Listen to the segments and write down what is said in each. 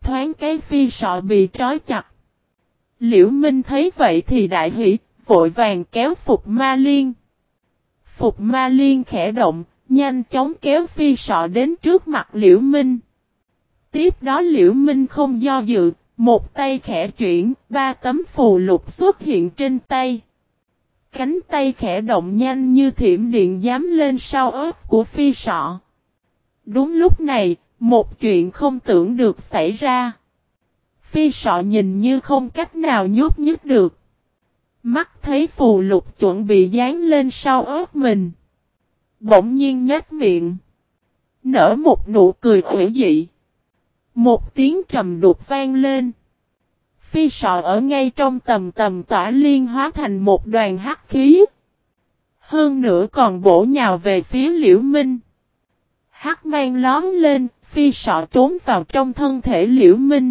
thoáng cái phi sọ bị trói chặt. Liễu Minh thấy vậy thì đại hỉ, vội vàng kéo Phục Ma Liên. Phục Ma Liên khẽ động, nhanh chóng kéo phi sọ đến trước mặt Liễu Minh. Tiếp đó Liễu Minh không do dự, một tay khẽ chuyển, 3 tấm phù lục xuất hiện trên tay. Cánh tay khẽ động nhanh như thiểm điện giáng lên sau ớt của phi sọ. Đúng lúc này, một chuyện không tưởng được xảy ra. Phi sọ nhìn như không cách nào nhúc nhích được. Mắt thấy phù lục chuẩn bị dán lên sau ớt mình. Bỗng nhiên nhếch miệng. Nở một nụ cười ủy dị. Một tiếng trầm đục vang lên. Phi sọ ở ngay trong tầm tỏa liên hóa thành một đoàn hắc khí. Hơn nữa còn bổ nhào về phía Liễu Minh. Hắc mang lóm lên, phi sọ trốn vào trong thân thể Liễu Minh.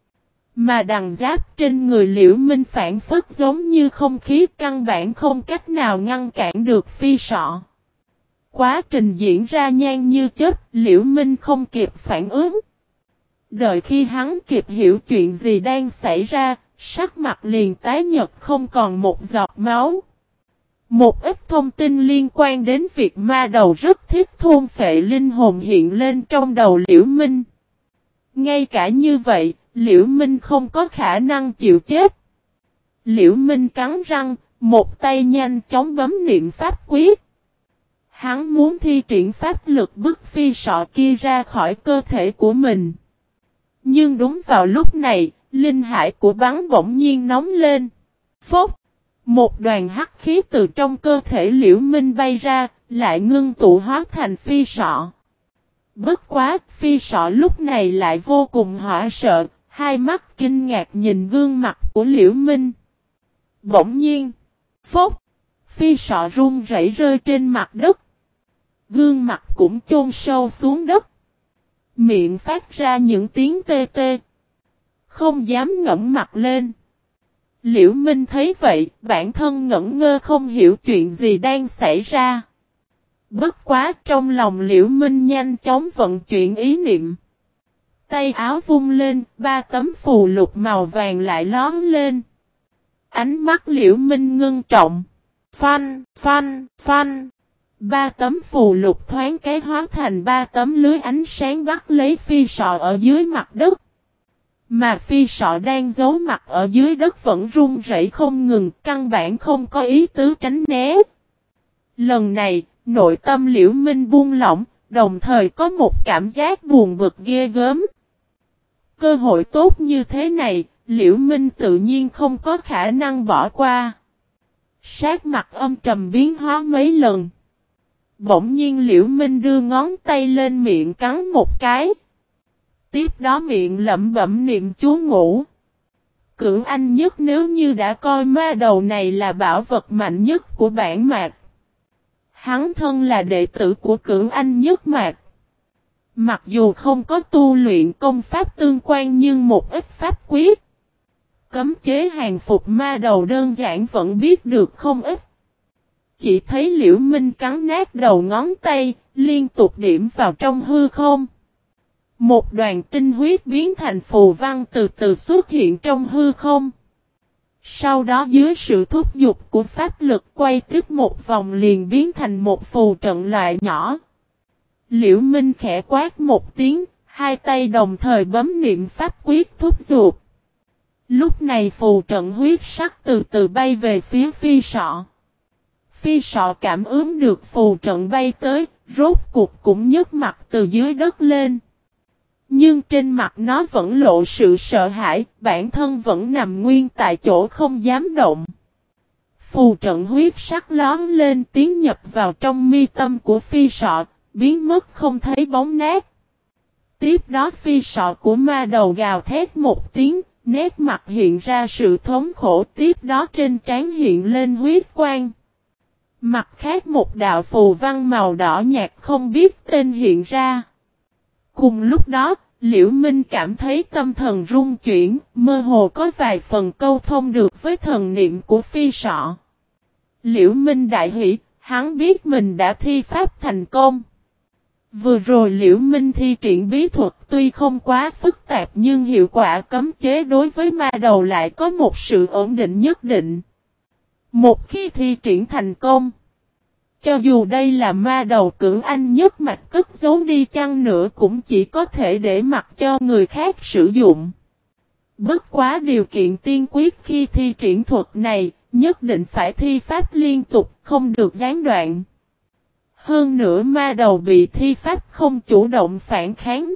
Mà đằng giáp trên người Liễu Minh phản phất giống như không khí căn bản không cách nào ngăn cản được phi sọ. Quá trình diễn ra nhanh như chớp, Liễu Minh không kịp phản ứng. Đợi khi hắn kịp hiểu chuyện gì đang xảy ra, sắc mặt liền tái nhợt không còn một giọt máu. Một ít thông tin liên quan đến việc ma đầu rất thích thôn phệ linh hồn hiện lên trong đầu Liễu Minh. Ngay cả như vậy, Liễu Minh không có khả năng chịu chết. Liễu Minh cắn răng, một tay nhanh chóng bấm niệm pháp quyết. Hắn muốn thi triển pháp lực bức phi sọ kia ra khỏi cơ thể của mình. Nhưng đúng vào lúc này, linh hải của bắn bỗng nhiên nóng lên. Phốc! Một đoàn hắc khí từ trong cơ thể Liễu Minh bay ra, lại ngưng tụ hóa thành phi sọ. Bất quá, phi sọ lúc này lại vô cùng hoảng sợ, hai mắt kinh ngạc nhìn gương mặt của Liễu Minh. Bỗng nhiên! Phốc! Phi sọ run rẩy rơi trên mặt đất. Gương mặt cũng chôn sâu xuống đất. Miệng phát ra những tiếng tê tê. Không dám ngẩng mặt lên. Liễu Minh thấy vậy, bản thân ngẩn ngơ không hiểu chuyện gì đang xảy ra. Bất quá trong lòng Liễu Minh nhanh chóng vận chuyển ý niệm. Tay áo vung lên, 3 tấm phù lục màu vàng lại lóm lên. Ánh mắt Liễu Minh ngưng trọng. Phanh, phanh, phanh. 3 tấm phù lục thoáng cái hóa thành 3 tấm lưới ánh sáng bắt lấy phi sọ ở dưới mặt đất. Mà phi sọ đang giấu mặt ở dưới đất vẫn run rẩy không ngừng, căn bản không có ý tứ tránh né. Lần này, nội tâm Liễu Minh buông lỏng, đồng thời có một cảm giác buồn bực ghê gớm. Cơ hội tốt như thế này, Liễu Minh tự nhiên không có khả năng bỏ qua. Sát mặt âm trầm biến hóa mấy lần. Bỗng nhiên Liễu Minh đưa ngón tay lên miệng cắn một cái. Tiếp đó miệng lẩm bẩm niệm chú ngữ. Cửu Anh Nhất nếu như đã coi ma đầu này là bảo vật mạnh nhất của bản mạc. Hắn thân là đệ tử của Cửu Anh Nhất mạc. Mặc dù không có tu luyện công pháp tương quan nhưng một ít pháp quyết. Cấm chế hàng phục ma đầu đơn giản vẫn biết được không ít. Chỉ thấy Liễu Minh cắn nát đầu ngón tay, liên tục điểm vào trong hư không. Một đoàn tinh huyết biến thành phù văn từ từ xuất hiện trong hư không. Sau đó dưới sự thúc giục của pháp lực quay tiếp một vòng liền biến thành một phù trận loại nhỏ. Liễu Minh khẽ quát một tiếng, hai tay đồng thời bấm niệm pháp quyết thúc giục. Lúc này phù trận huyết sắc từ từ bay về phía phi sọ. Phi sọ cảm ứng được phù trận bay tới, rốt cuộc cũng nhấc mặt từ dưới đất lên. Nhưng trên mặt nó vẫn lộ sự sợ hãi, bản thân vẫn nằm nguyên tại chỗ không dám động. Phù trận huyết sắc lóm lên tiến nhập vào trong mi tâm của phi sọ, biến mất không thấy bóng nát. Tiếp đó phi sọ của ma đầu gào thét một tiếng, nét mặt hiện ra sự thống khổ, tiếp đó trên trán hiện lên huyết quang. Mặt khác một đạo phù văn màu đỏ nhạt không biết tên hiện ra. Cùng lúc đó, Liễu Minh cảm thấy tâm thần rung chuyển, mơ hồ có vài phần câu thông được với thần niệm của phi sọ. Liễu Minh đại hỉ, hắn biết mình đã thi pháp thành công. Vừa rồi Liễu Minh thi triển bí thuật tuy không quá phức tạp nhưng hiệu quả cấm chế đối với ma đầu lại có một sự ổn định nhất định. Một khi thi triển thành công, cho dù đây là ma đầu cưỡng anh nhất mạch cất giấu đi chăng nữa cũng chỉ có thể để mặc cho người khác sử dụng. Bất quá điều kiện tiên quyết khi thi triển thuật này, nhất định phải thi pháp liên tục, không được gián đoạn. Hơn nữa ma đầu bị thi pháp không chủ động phản kháng.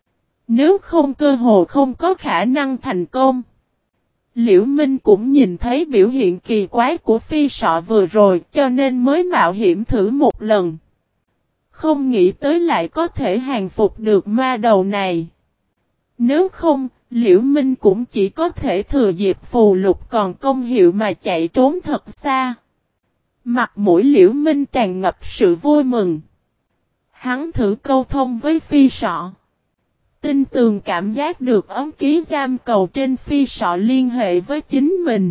Nếu không cơ hồ không có khả năng thành công. Liễu Minh cũng nhìn thấy biểu hiện kỳ quái của phi sọ vừa rồi cho nên mới mạo hiểm thử một lần. Không nghĩ tới lại có thể hàng phục được ma đầu này. Nếu không, Liễu Minh cũng chỉ có thể thừa dịp phù lục còn công hiệu mà chạy trốn thật xa. Mặt mũi Liễu Minh tràn ngập sự vui mừng. Hắn thử câu thông với phi sọ. Tin tường cảm giác được ấm ký giam cầu trên phi sọ liên hệ với chính mình.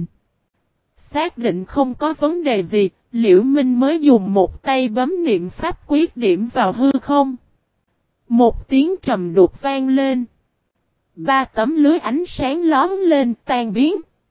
Xác định không có vấn đề gì, Liễu Minh mới dùng một tay bấm niệm pháp quyết điểm vào hư không. Một tiếng trầm đục vang lên. 3 tấm lưới ánh sáng lóm lên tan biến.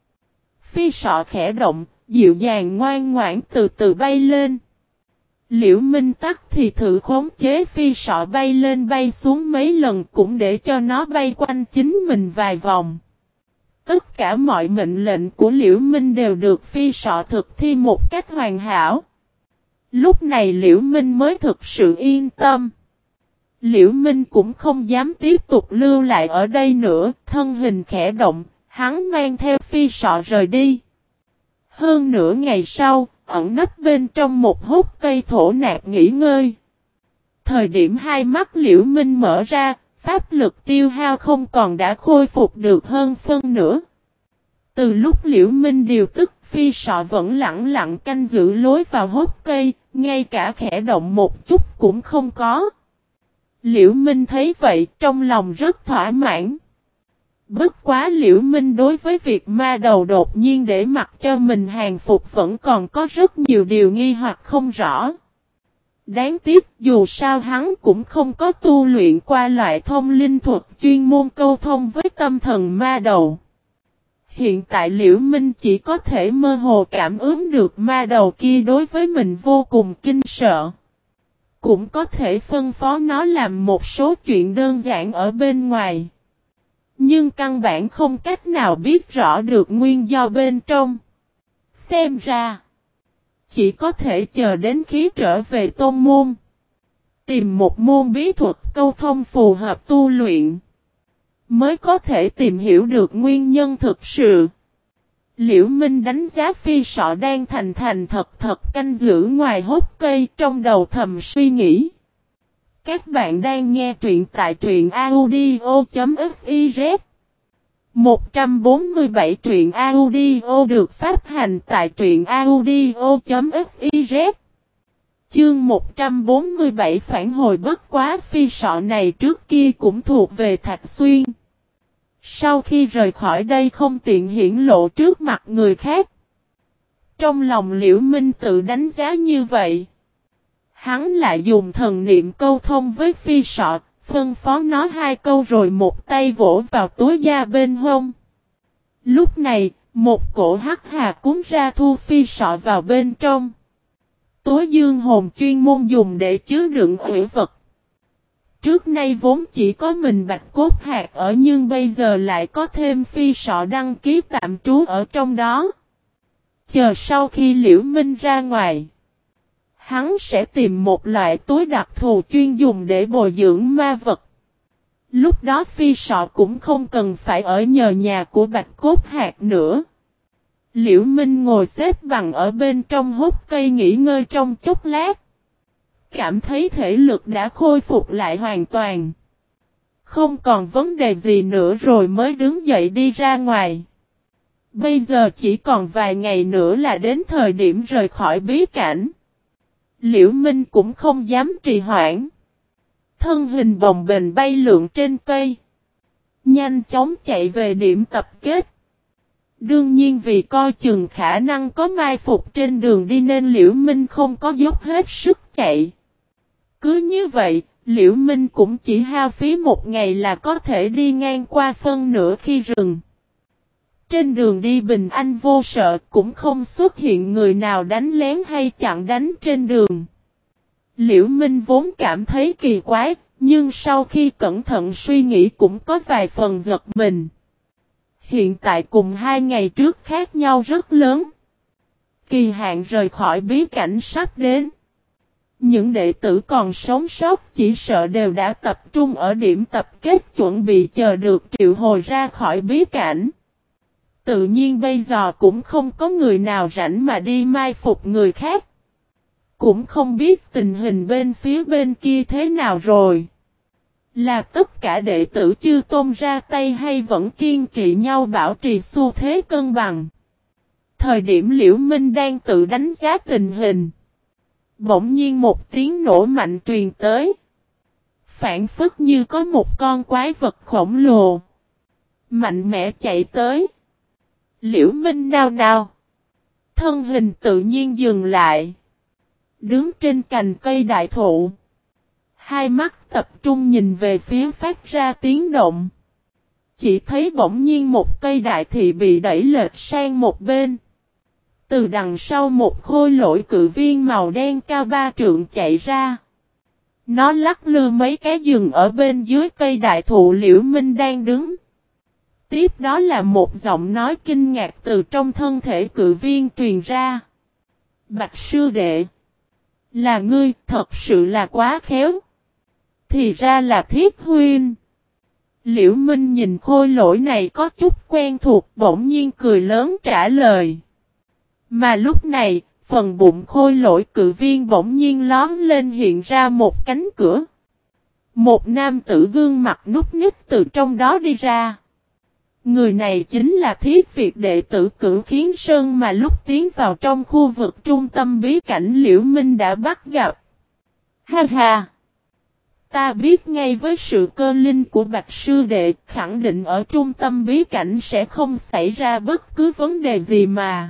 Phi sọ khẽ động, dịu dàng ngoan ngoãn từ từ bay lên. Liễu Minh tắc thì thử khống chế phi sọ bay lên bay xuống mấy lần cũng để cho nó bay quanh chính mình vài vòng. Tất cả mọi mệnh lệnh của Liễu Minh đều được phi sọ thực thi một cách hoàn hảo. Lúc này Liễu Minh mới thực sự yên tâm. Liễu Minh cũng không dám tiếp tục lưu lại ở đây nữa, thân hình khẽ động, hắn mang theo phi sọ rời đi. Hơn nửa ngày sau, ẩn nấp bên trong một hốc cây thổ nạp nghỉ ngơi. Thời điểm hai mắt Liễu Minh mở ra, pháp lực tiêu hao không còn đã khôi phục được hơn phân nửa. Từ lúc Liễu Minh điều tức, phi sọ vẫn lặng lặng canh giữ lối vào hốc cây, ngay cả khẽ động một chút cũng không có. Liễu Minh thấy vậy trong lòng rất thỏa mãn. Bất quá Liễu Minh đối với việc ma đầu đột nhiên để mặc cho mình hàng phục vẫn còn có rất nhiều điều nghi hoặc không rõ. Đáng tiếc dù sao hắn cũng không có tu luyện qua loại thông linh thuật chuyên môn câu thông với tâm thần ma đầu. Hiện tại Liễu Minh chỉ có thể mơ hồ cảm ứng được ma đầu kia đối với mình vô cùng kinh sợ. Cũng có thể phân phó nó làm một số chuyện đơn giản ở bên ngoài. Nhưng căn bản không cách nào biết rõ được nguyên do bên trong. Xem ra, chỉ có thể chờ đến khi trở về tôn môn. Tìm một môn bí thuật câu thông phù hợp tu luyện. Mới có thể tìm hiểu được nguyên nhân thực sự. Liễu Minh đánh giá phi sọ đang thành thật canh giữ ngoài hốc cây trong đầu thầm suy nghĩ. Các bạn đang nghe truyện tại truyện audio.fiz 147 truyện audio được phát hành tại truyện audio.fiz. Chương 147 phản hồi bất quá phi sọ này trước kia cũng thuộc về Thạch Xuyên. Sau khi rời khỏi đây không tiện hiển lộ trước mặt người khác. Trong lòng Liễu Minh tự đánh giá như vậy. Hắn lại dùng thần niệm câu thông với phi sọ, phân phó nó 2 câu rồi một tay vỗ vào túi da bên hông. Lúc này, một cổ hắc hà cuốn ra thu phi sọ vào bên trong. Túi dương hồn chuyên môn dùng để chứa đựng huyễn vật. Trước nay vốn chỉ có mình Bạch Cốt Hạc ở nhưng bây giờ lại có thêm phi sọ đăng ký tạm trú ở trong đó. Chờ sau khi Liễu Minh ra ngoài, hắn sẽ tìm một loại túi đặc thù chuyên dùng để bồi dưỡng ma vật. Lúc đó phi sọ cũng không cần phải ở nhờ nhà của Bạch Cốt Hạc nữa. Liễu Minh ngồi xếp bằng ở bên trong hốc cây nghỉ ngơi trong chốc lát. Cảm thấy thể lực đã khôi phục lại hoàn toàn. Không còn vấn đề gì nữa rồi mới đứng dậy đi ra ngoài. Bây giờ chỉ còn vài ngày nữa là đến thời điểm rời khỏi bí cảnh. Liễu Minh cũng không dám trì hoãn. Thân hình bồng bềnh bay lượn trên cây. Nhanh chóng chạy về điểm tập kết. Đương nhiên vì coi chừng khả năng có mai phục trên đường đi nên Liễu Minh không có dốc hết sức chạy. Cứ như vậy, Liễu Minh cũng chỉ hao phí một ngày là có thể đi ngang qua phân nửa khi rừng. Trên đường đi bình an vô sợ, cũng không xuất hiện người nào đánh lén hay chặn đánh trên đường. Liễu Minh vốn cảm thấy kỳ quái, nhưng sau khi cẩn thận suy nghĩ cũng có vài phần giật mình. Hiện tại cùng 2 ngày trước khác nhau rất lớn. Kỳ hạn rời khỏi bí cảnh sắp đến. Những đệ tử còn sống sót chỉ sợ đều đã tập trung ở điểm tập kết chuẩn bị chờ được triệu hồi ra khỏi bí cảnh. Tự nhiên bây giờ cũng không có người nào rảnh mà đi mai phục người khác. Cũng không biết tình hình bên phía bên kia thế nào rồi. Là tất cả đệ tử chư tôn ra tay hay vẫn kiên kỵ nhau bảo trì xu thế cân bằng. Thời điểm Liễu Minh đang tự đánh giá tình hình. Bỗng nhiên một tiếng nổ mạnh truyền tới. Phản phất như có một con quái vật khổng lồ. Mạnh mẽ chạy tới. Liễu Minh nao nao. Thân hình tự nhiên dừng lại. Đứng trên cành cây đại thụ. Hai mắt tập trung nhìn về phía phát ra tiếng động. Chỉ thấy bỗng nhiên một cây đại thụ bị đẩy lệch sang một bên. Từ đằng sau một khôi lỗi cự viên màu đen cao 3 trượng chạy ra. Nó lắc lư mấy cái dừng ở bên dưới cây đại thụ Liễu Minh đang đứng. Tiếp đó là một giọng nói kinh ngạc từ trong thân thể cự viên truyền ra. Bạch sư đệ. Là ngươi, thật sự là quá khéo. Thì ra là Thiết Huynh. Liễu Minh nhìn khôi lỗi này có chút quen thuộc, bỗng nhiên cười lớn trả lời. Mà lúc này, phần bụng khôi lỗi cự viên bỗng nhiên lóm lên hiện ra một cánh cửa. Một nam tử gương mặt nút nít từ trong đó đi ra. Người này chính là Thiết Việt đệ tử Cửu Khiến Sơn mà lúc tiến vào trong khu vực trung tâm bí cảnh Liễu Minh đã bắt gặp. Ha ha! Ta biết ngay với sự cơ linh của Bạch Sư Đệ khẳng định ở trung tâm bí cảnh sẽ không xảy ra bất cứ vấn đề gì mà.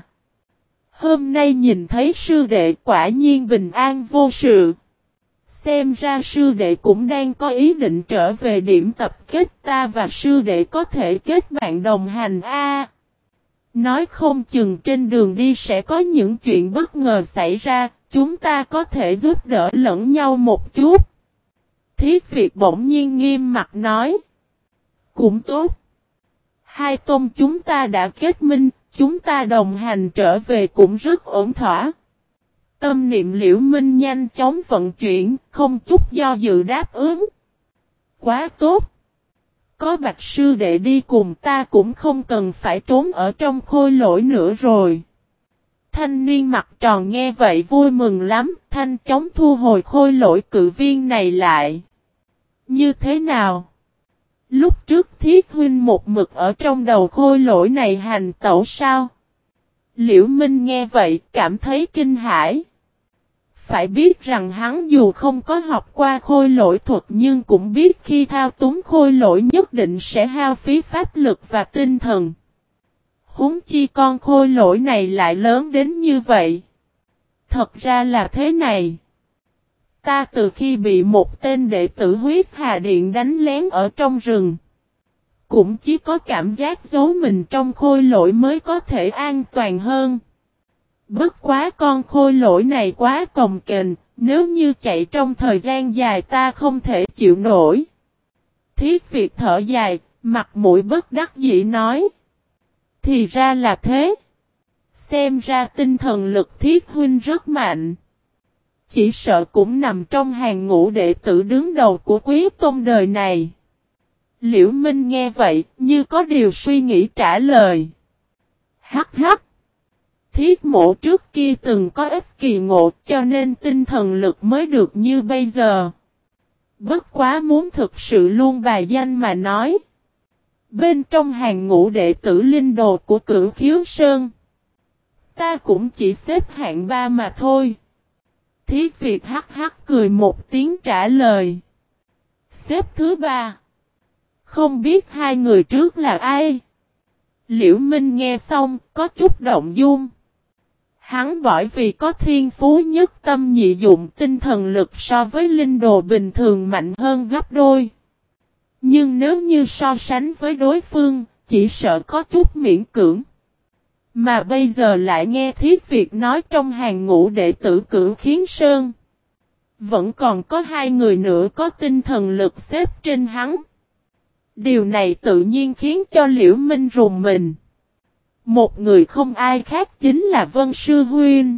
Hôm nay nhìn thấy Sư Đệ quả nhiên bình an vô sự. Xem ra Sư Đệ cũng đang có ý định trở về điểm tập kết ta và Sư Đệ có thể kết bạn đồng hành a. Nói không chừng trên đường đi sẽ có những chuyện bất ngờ xảy ra, chúng ta có thể giúp đỡ lẫn nhau một chút. Thiết Việt bỗng nhiên nghiêm mặt nói. Cũng tốt. Hai tôn chúng ta đã kết minh, chúng ta đồng hành trở về cũng rất ổn thỏa. Tâm niệm Liễu Minh nhanh chóng vận chuyển, không chút do dự đáp ứng. Quá tốt. Có Bạch Sư Đệ đi cùng ta cũng không cần phải trốn ở trong khôi lỗi nữa rồi. Thanh niên mặt tròn nghe vậy vui mừng lắm, thanh chóng thu hồi khôi lỗi cự viên này lại. Như thế nào? Lúc trước Thiết Huynh một mực ở trong đầu khôi lỗi này hành tẩu sao? Liễu Minh nghe vậy cảm thấy kinh hãi. Phải biết rằng hắn dù không có học qua khôi lỗi thuật nhưng cũng biết khi thao túng khôi lỗi nhất định sẽ hao phí pháp lực và tinh thần. Huống chi con khôi lỗi này lại lớn đến như vậy. Thật ra là thế này. Ta từ khi bị một tên đệ tử Huyết Hà Điện đánh lén ở trong rừng. Cũng chỉ có cảm giác giấu mình trong khôi lỗi mới có thể an toàn hơn. Bất quá con khôi lỗi này quá cồng kềnh, nếu như chạy trong thời gian dài ta không thể chịu nổi. Thiết Việt thở dài, mặt mũi bất đắc dĩ nói. Thì ra là thế. Xem ra tinh thần lực Thiết Huynh rất mạnh. Chỉ sợ cũng nằm trong hàng ngũ đệ tử đứng đầu của Quý Tông đời này. Liễu Minh nghe vậy, như có điều suy nghĩ trả lời. Hắc hắc. Thiết Mộ trước kia từng có ít kỳ ngộ cho nên tinh thần lực mới được như bây giờ. Bất quá muốn thực sự luôn bài danh mà nói. Bên trong hàng ngũ đệ tử linh đồ của Cửu Khiếu Sơn. Ta cũng chỉ xếp hạng 3 mà thôi. Thiết Việt hắc hắc cười một tiếng trả lời. Xếp thứ 3. Không biết hai người trước là ai? Liễu Minh nghe xong có chút động dung. Hắn bởi vì có thiên phú nhất tâm nhị dụng tinh thần lực so với linh đồ bình thường mạnh hơn gấp đôi. Nhưng nếu như so sánh với đối phương, chỉ sợ có chút miễn cưỡng. Mà bây giờ lại nghe Thiết Việt nói trong hàng ngũ đệ tử Cửu Khiến Sơn. Vẫn còn có 2 người nữa có tinh thần lực xếp trên hắn. Điều này tự nhiên khiến cho Liễu Minh rùng mình. Một người không ai khác chính là Vân Sư Huynh.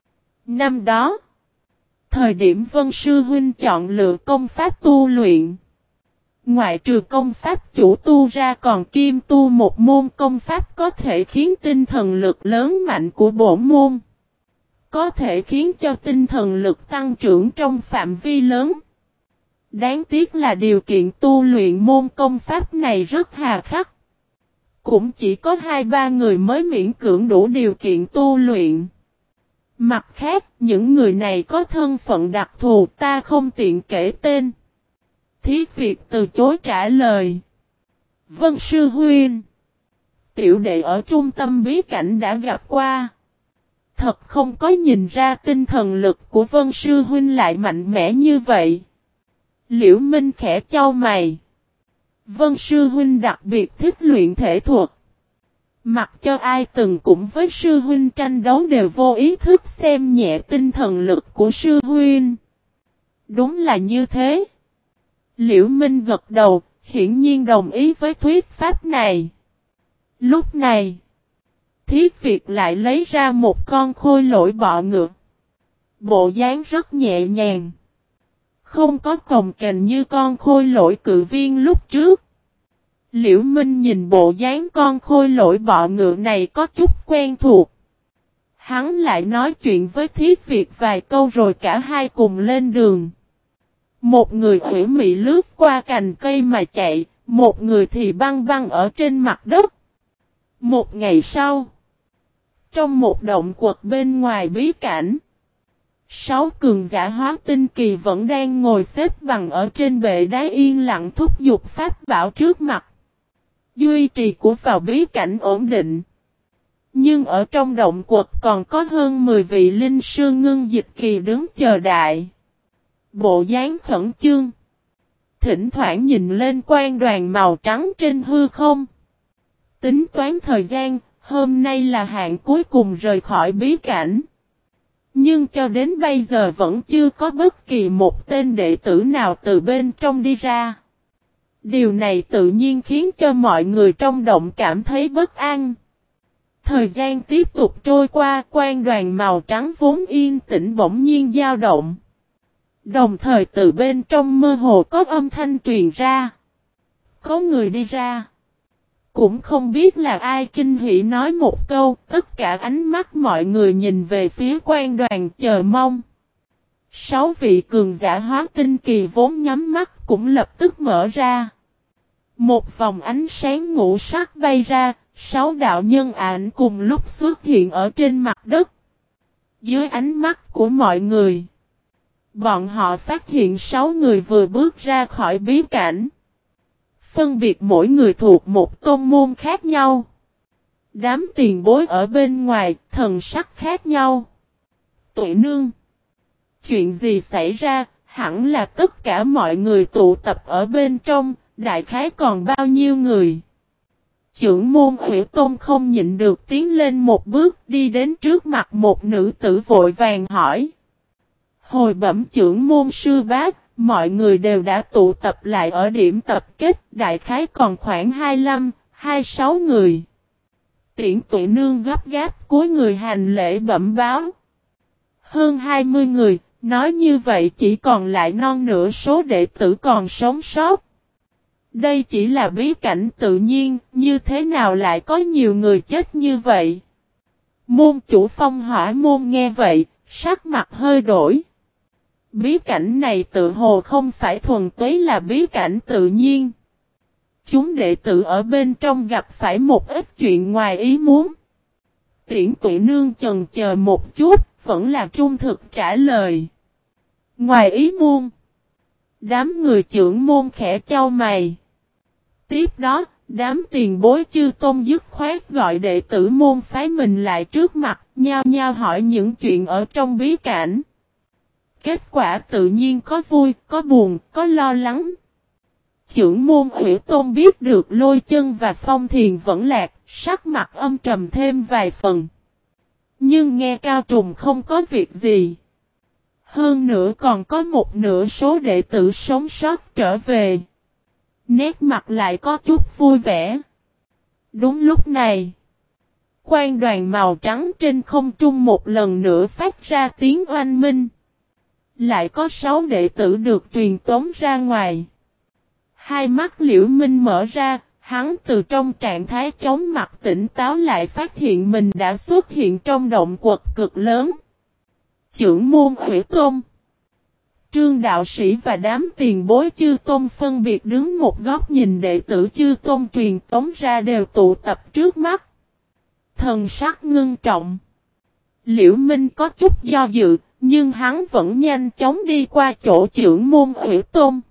Năm đó, thời điểm Vân Sư Huynh chọn lựa công pháp tu luyện, ngoại trừ công pháp chủ tu ra còn kiêm tu một môn công pháp có thể khiến tinh thần lực lớn mạnh của bổn môn. Có thể khiến cho tinh thần lực tăng trưởng trong phạm vi lớn. Đáng tiếc là điều kiện tu luyện môn công pháp này rất hà khắc. Cũng chỉ có 2-3 người mới miễn cưỡng đủ điều kiện tu luyện. Mặt khác, những người này có thân phận đặc thù ta không tiện kể tên. Thiết Việt từ chối trả lời. Vân Sư Huynh, tiểu đệ ở trung tâm bí cảnh đã gặp qua. Thật không có nhìn ra tinh thần lực của Vân Sư Huynh lại mạnh mẽ như vậy. Liễu Minh khẽ chau mày. Vân Sư Huynh đặc biệt thích luyện thể thuật. Mặc cho ai từng cũng với Sư Huynh tranh đấu đều vô ý thức xem nhẹ tinh thần lực của Sư Huynh. Đúng là như thế. Liễu Minh gật đầu, hiển nhiên đồng ý với thuyết pháp này. Lúc này, Thiết Việt lại lấy ra một con khôi lỗi bọ ngựa. Bộ dáng rất nhẹ nhàng. Không có cồng kềnh như con khôi lỗi cự viên lúc trước. Liễu Minh nhìn bộ dáng con khôi lỗi bọ ngựa này có chút quen thuộc. Hắn lại nói chuyện với Thiết Việt vài câu rồi cả hai cùng lên đường. Một người ủy mị lướt qua cành cây mà chạy, một người thì băng băng ở trên mặt đất. Một ngày sau, trong một động quật bên ngoài bí cảnh, 6 cường giả hóa tinh kỳ vẫn đang ngồi xếp bằng ở trên bệ đá yên lặng thúc giục pháp bảo trước mặt. Duy trì của vào bí cảnh ổn định. Nhưng ở trong động quật còn có hơn 10 vị linh sư ngưng dịch kỳ đứng chờ đại. Bộ dáng khẩn trương. Thỉnh thoảng nhìn lên quan đoàn màu trắng trên hư không. Tính toán thời gian, hôm nay là hạn cuối cùng rời khỏi bí cảnh. Nhưng cho đến bây giờ vẫn chưa có bất kỳ một tên đệ tử nào từ bên trong đi ra. Điều này tự nhiên khiến cho mọi người trong động cảm thấy bất an. Thời gian tiếp tục trôi qua, quan đoàn màu trắng vốn yên tĩnh bỗng nhiên dao động. Đồng thời từ bên trong mơ hồ có âm thanh truyền ra. Có người đi ra. Cũng không biết là ai kinh hỉ nói một câu, tất cả ánh mắt mọi người nhìn về phía quan đoàn chờ mong. 6 vị cường giả hóa tinh kỳ vốn nhắm mắt cũng lập tức mở ra. Một vòng ánh sáng ngũ sắc bay ra, 6 đạo nhân ảnh cùng lúc xuất hiện ở trên mặt đất. Dưới ánh mắt của mọi người, bọn họ phát hiện 6 người vừa bước ra khỏi bí cảnh. Phân biệt mỗi người thuộc một tôn môn khác nhau. Đám tiền bối ở bên ngoài, thần sắc khác nhau. Tụi nương, chuyện gì xảy ra, hẳn là tất cả mọi người tụ tập ở bên trong, đại khái còn bao nhiêu người. Chưởng môn Hủy Tôn không nhịn được tiến lên một bước đi đến trước mặt một nữ tử vội vàng hỏi. Hồi bẩm chưởng môn sư bác, mọi người đều đã tụ tập lại ở điểm tập kết, đại khái còn khoảng 25-26 người. Tiễn Tụy nương gấp gáp cúi người hành lễ bẩm báo. Hơn 20 người, nói như vậy chỉ còn lại non nửa số đệ tử còn sống sót. Đây chỉ là bí cảnh tự nhiên, như thế nào lại có nhiều người chết như vậy? Môn chủ Phong Hỏa môn nghe vậy, sắc mặt hơi đổi. Bí cảnh này tự hồ không phải thuần túy là bí cảnh tự nhiên. Chúng đệ tử ở bên trong gặp phải một ít chuyện ngoài ý muốn. Tiễn Tụy nương chần chờ một chút, vẫn là trung thực trả lời. Ngoài ý muốn. Đám người trưởng môn khẽ chau mày. Tiếp đó, Đám tiền bối chư tôn dứt khoát gọi đệ tử môn phái mình lại trước mặt, nhao nhao hỏi những chuyện ở trong bí cảnh. Kết quả tự nhiên có vui, có buồn, có lo lắng. Chưởng môn Ủy Tôn biết được Lôi Chân và Phong Thiền vẫn lạc, sắc mặt âm trầm thêm vài phần. Nhưng nghe Cao Trùng không có việc gì. Hơn nữa còn có một nửa số đệ tử sống sót trở về. Nét mặt lại có chút vui vẻ. Đúng lúc này, quang đoàn màu trắng trên không trung một lần nữa phát ra tiếng oanh minh. Lại có 6 đệ tử được truyền tống ra ngoài. Hai mắt Liễu Minh mở ra, hắn từ trong trạng thái chóng mặt tỉnh táo lại phát hiện mình đã xuất hiện trong động quật cực lớn. Chưởng môn Ủy Tôn, Trương đạo sĩ và đám tiền bối chư tôn phân biệt đứng một góc nhìn đệ tử chư tôn truyền tống ra đều tụ tập trước mắt. Thần sắc ngưng trọng. Liễu Minh có chút do dự, nhưng hắn vẫn nhanh chóng đi qua chỗ chưởng môn Ủy Tôn.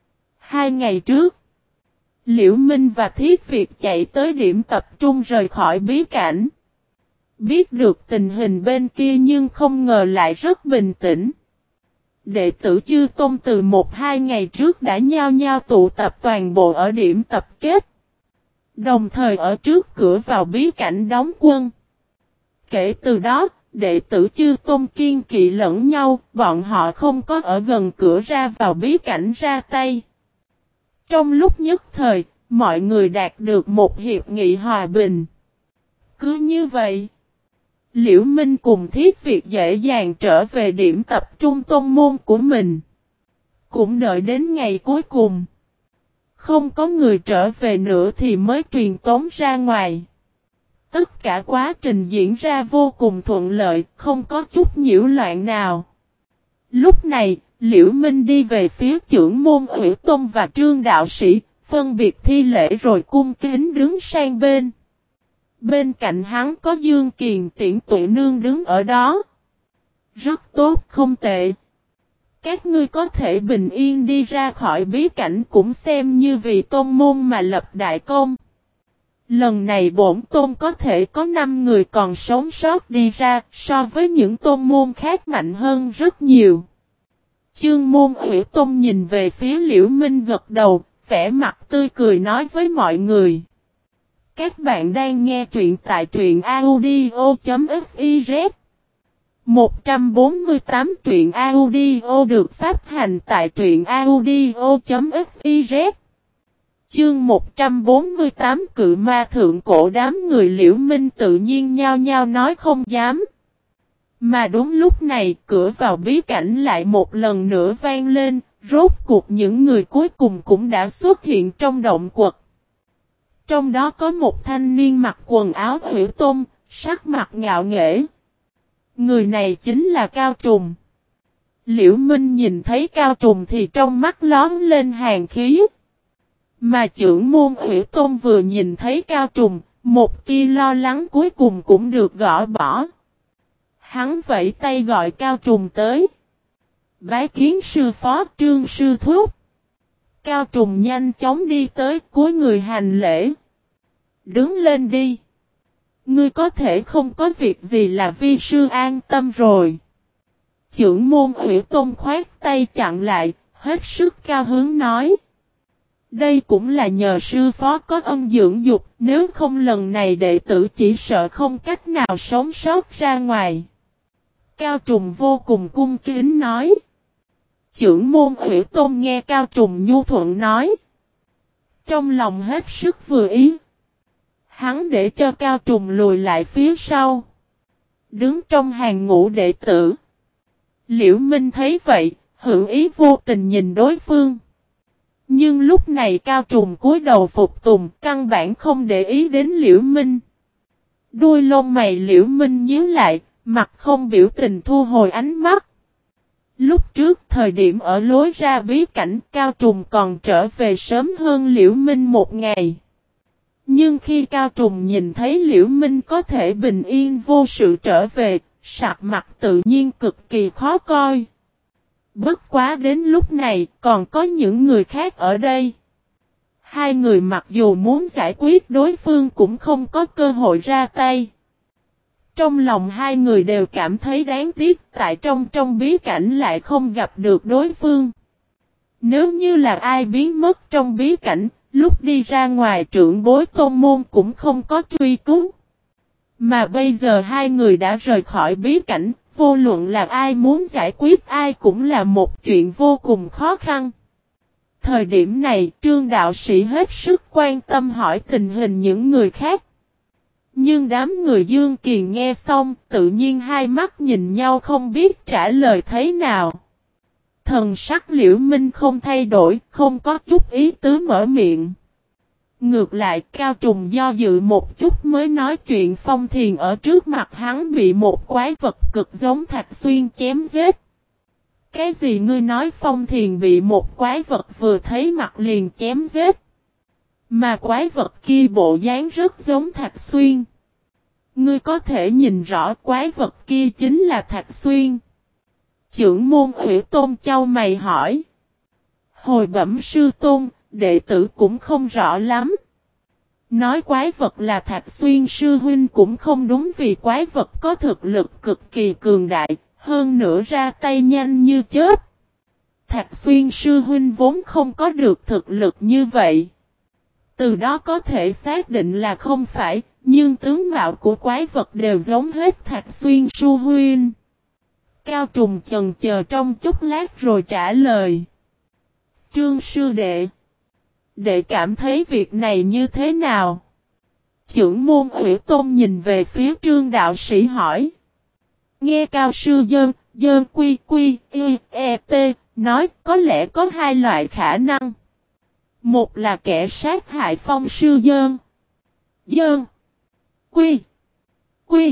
2 ngày trước, Liễu Minh và Thiết Việt chạy tới điểm tập trung rời khỏi bí cảnh. Biết được tình hình bên kia nhưng không ngờ lại rất bình tĩnh. Đệ tử chư tôn từ 1-2 ngày trước đã nhao nhao tụ tập toàn bộ ở điểm tập kết. Đồng thời ở trước cửa vào bí cảnh đóng quân. Kể từ đó, đệ tử chư tôn kiên kỵ lẫn nhau, bọn họ không có ở gần cửa ra vào bí cảnh ra tay. Trong lúc nhất thời, mọi người đạt được một hiệp nghị hòa bình. Cứ như vậy, Liễu Minh cùng Thiết Việt dễ dàng trở về điểm tập trung tôn môn của mình. Cũng đợi đến ngày cuối cùng. Không có người trở về nữa thì mới truyền tống ra ngoài. Tất cả quá trình diễn ra vô cùng thuận lợi, không có chút nhiễu loạn nào. Lúc này, Liễu Minh đi về phía chưởng môn Ủy Tôn và Trương đạo sĩ, phân biệt thi lễ rồi cung kính đứng sang bên. Bên cạnh hắn có Dương Kiền Tiễn Tuệ Nương đứng ở đó. Rất tốt, không tệ. Các ngươi có thể bình yên đi ra khỏi bí cảnh cũng xem như vì tôn môn mà lập đại công. Lần này bổn tôn có thể có 5 người còn sống sót đi ra, so với những tôn môn khác mạnh hơn rất nhiều. Chương môn Ủy Tôn nhìn về phía Liễu Minh gật đầu, vẻ mặt tươi cười nói với mọi người. Các bạn đang nghe truyện tại truyện audio.fiz 148 truyện audio được phát hành tại truyện audio.fiz. Chương 148 cự ma thượng cổ đám người Liễu Minh tự nhiên nhao nhao nói không dám. Mà đúng lúc này cửa vào bí cảnh lại một lần nữa vang lên, rốt cuộc những người cuối cùng cũng đã xuất hiện trong động quật. Trong đó có một thanh niên mặc quần áo Ủy Tôn, sắc mặt ngạo nghễ. Người này chính là Cao Trùng. Liễu Minh nhìn thấy Cao Trùng thì trong mắt lóe lên hàn khí. Mà chưởng môn Ủy Tôn vừa nhìn thấy Cao Trùng, một tia lo lắng cuối cùng cũng được gỡ bỏ. Hắn vẫy tay gọi Cao Trùng tới. Bái kiến sư phó Trương sư thúc. Cao Trùng nhanh chóng đi tới cúi người hành lễ. Đứng lên đi. Ngươi có thể không có việc gì là vi sư an tâm rồi. Chưởng môn Ủy Tôn khoát tay chặn lại, hết sức cao hứng nói. Đây cũng là nhờ sư phó có ân dưỡng dục, nếu không lần này đệ tử chỉ sợ không cách nào sống sót ra ngoài. Cao Trùng vô cùng cung kính nói. Chưởng môn Ủy Tôn nghe Cao Trùng nhu thuận nói. Trong lòng hết sức vừa ý. Hắn để cho Cao Trùng lùi lại phía sau. Đứng trong hàng ngũ đệ tử. Liễu Minh thấy vậy, hữu ý vô tình nhìn đối phương. Nhưng lúc này Cao Trùng cúi đầu phục tùng, căn bản không để ý đến Liễu Minh. Đuôi lông mày Liễu Minh nhíu lại, mặt không biểu tình thu hồi ánh mắt. Lúc trước thời điểm ở lối ra bí cảnh Cao Trùng còn trở về sớm hơn Liễu Minh một ngày. Nhưng khi Cao Trùng nhìn thấy Liễu Minh có thể bình yên vô sự trở về, sắc mặt tự nhiên cực kỳ khó coi. Bất quá đến lúc này còn có những người khác ở đây. Hai người mặc dù muốn giải quyết đối phương cũng không có cơ hội ra tay. Trong lòng hai người đều cảm thấy đáng tiếc tại trong bí cảnh lại không gặp được đối phương. Nếu như là ai biến mất trong bí cảnh, lúc đi ra ngoài trưởng bối tôn môn cũng không có truy cứu. Mà bây giờ hai người đã rời khỏi bí cảnh, vô luận là ai muốn giải quyết ai cũng là một chuyện vô cùng khó khăn. Thời điểm này, Trương đạo sĩ hết sức quan tâm hỏi tình hình những người khác. Nhưng đám người Dương Kiền nghe xong, tự nhiên hai mắt nhìn nhau không biết trả lời thế nào. Thần sắc Liễu Minh không thay đổi, không có chút ý tứ mở miệng. Ngược lại Cao Trùng do dự một chút mới nói chuyện Phong Thiền ở trước mặt hắn bị một quái vật cực giống Thạch Xuyên chém giết. Cái gì ngươi nói Phong Thiền bị một quái vật vừa thấy mặt liền chém giết? Mà quái vật kia bộ dáng rất giống Thạch Xuyên. Ngươi có thể nhìn rõ quái vật kia chính là Thạch Xuyên. Chưởng môn Hủy Tôn chau mày hỏi. Hồi bẩm sư tôn, đệ tử cũng không rõ lắm. Nói quái vật là Thạch Xuyên sư huynh cũng không đúng vì quái vật có thực lực cực kỳ cường đại, hơn nữa ra tay nhanh như chớp. Thạch Xuyên sư huynh vốn không có được thực lực như vậy. Từ đó có thể xác định là không phải, nhưng tướng mạo của quái vật đều giống hết Thạch Xuyên sư huynh. Cao Trùng chần chờ trong chốc lát rồi trả lời. Trương sư đệ. Đệ cảm thấy việc này như thế nào? Chưởng môn Hủy Tôn nhìn về phía Trương đạo sĩ hỏi. Nghe Cao sư dơn quy quy e t nói có lẽ có hai loại khả năng. Một là kẻ sát hại Phong sư dơn. Dơn. Quy. Quy.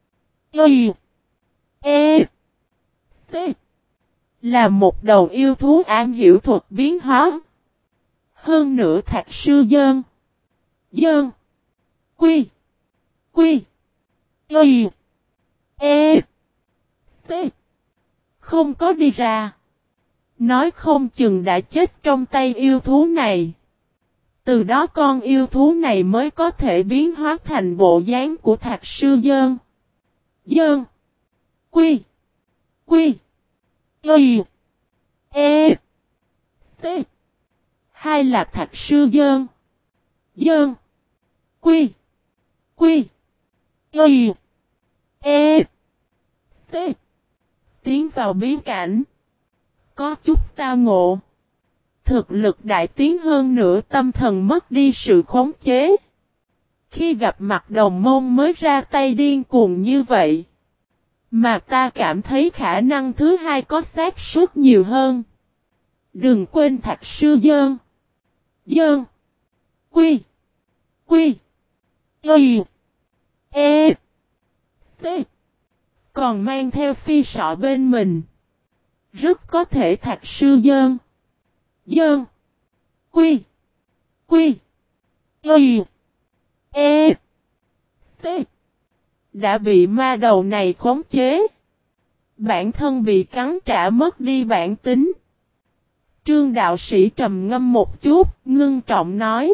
Y. E. T. Là một đầu yêu thú am hiểu thuật biến hóa. Hơn nữa Thạch sư dơn. Dơn. Quy. Quy. Y. E. T. Không có đi ra. Nói không chừng đã chết trong tay yêu thú này. Từ đó con yêu thú này mới có thể biến hóa thành bộ dáng của Thạch sư dơn. Dơn. Quy. Quy. Y. E. T. Hai là Thạch sư dơn. Dơn. Quy. Quy. Y. E. T. Tiến vào bí cảnh. Có chút tao ngộ. Thực lực đại tiến hơn nữa tâm thần mất đi sự khống chế. Khi gặp mặt đồng môn mới ra tay điên cuồng như vậy. Mà ta cảm thấy khả năng thứ hai có xác suất nhiều hơn. Đừng quên Thạch sư dơn. Dơn. Quy. Quy. Y. E. T. Còn mang theo phi sọ bên mình. Rất có thể Thạch sư dơn. Dơn. Quy. Quy. Y. E. T. Đã bị ma đầu này khống chế. Bản thân bị cắn trả mất đi bản tính. Trương đạo sĩ trầm ngâm một chút, ngưng trọng nói.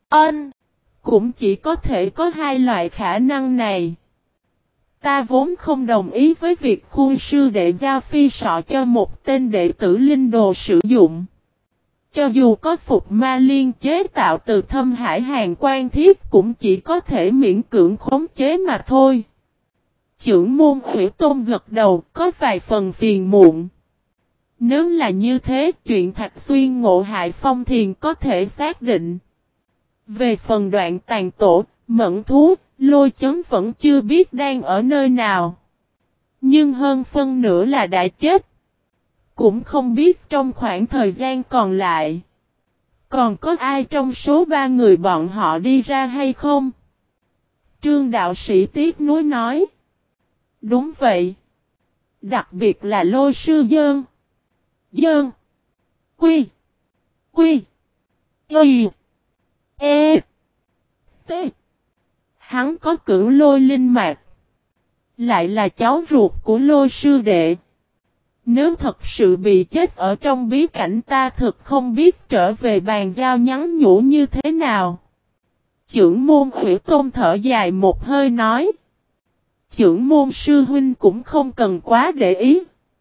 Cũng chỉ có thể có hai loại khả năng này. Ta vốn không đồng ý với việc khuôn sư đệ giao phi sọ cho một tên đệ tử linh đồ sử dụng. Cho dù có phục ma liên chế tạo từ Thâm Hải Hàn Quan Thiết cũng chỉ có thể miễn cưỡng khống chế mà thôi. Chưởng môn Hủy Tôn gật đầu có vài phần phiền muộn. Nếu là như thế chuyện Thạch Xuyên ngộ hại Phong Thiền có thể xác định. Về phần đoạn tàn tổ, mẫn thú, Lôi Chấn vẫn chưa biết đang ở nơi nào. Nhưng hơn phân nửa là đã chết. Cũng không biết trong khoảng thời gian còn lại. Còn có ai trong số ba người bọn họ đi ra hay không? Trương đạo sĩ tiếc nuối nói. Đúng vậy. Đặc biệt là Lôi sư dơn. Dơn. Quy. Quy. Y. E. T. Hắn có cửu lôi linh mạch. Lại là cháu ruột của Lôi sư đệ. Nếu thật sự bị chết ở trong bí cảnh ta thực không biết trở về bàn giao nhắn nhủ như thế nào. Chưởng môn Hủy Tôn thở dài một hơi nói. Chưởng môn sư huynh cũng không cần quá để ý.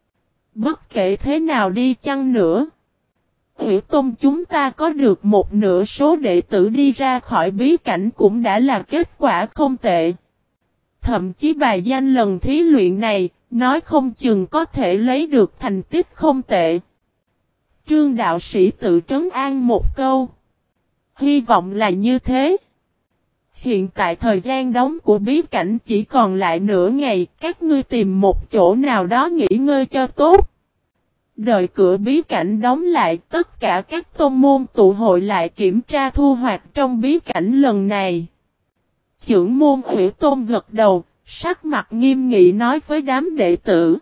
Bất kể thế nào đi chăng nữa. Hủy Tôn chúng ta có được một nửa số đệ tử đi ra khỏi bí cảnh cũng đã là kết quả không tệ. Thậm chí bài danh lần thí luyện này, nói không chừng có thể lấy được thành tích không tệ. Trương đạo sĩ tự trấn an một câu. Hy vọng là như thế. Hiện tại thời gian đóng của bí cảnh chỉ còn lại nửa ngày, các ngươi tìm một chỗ nào đó nghỉ ngơi cho tốt. Đợi cửa bí cảnh đóng lại, tất cả các tôn môn tụ hội lại kiểm tra thu hoạch trong bí cảnh lần này. Chưởng môn Hủy Tôn gật đầu, sắc mặt nghiêm nghị nói với đám đệ tử.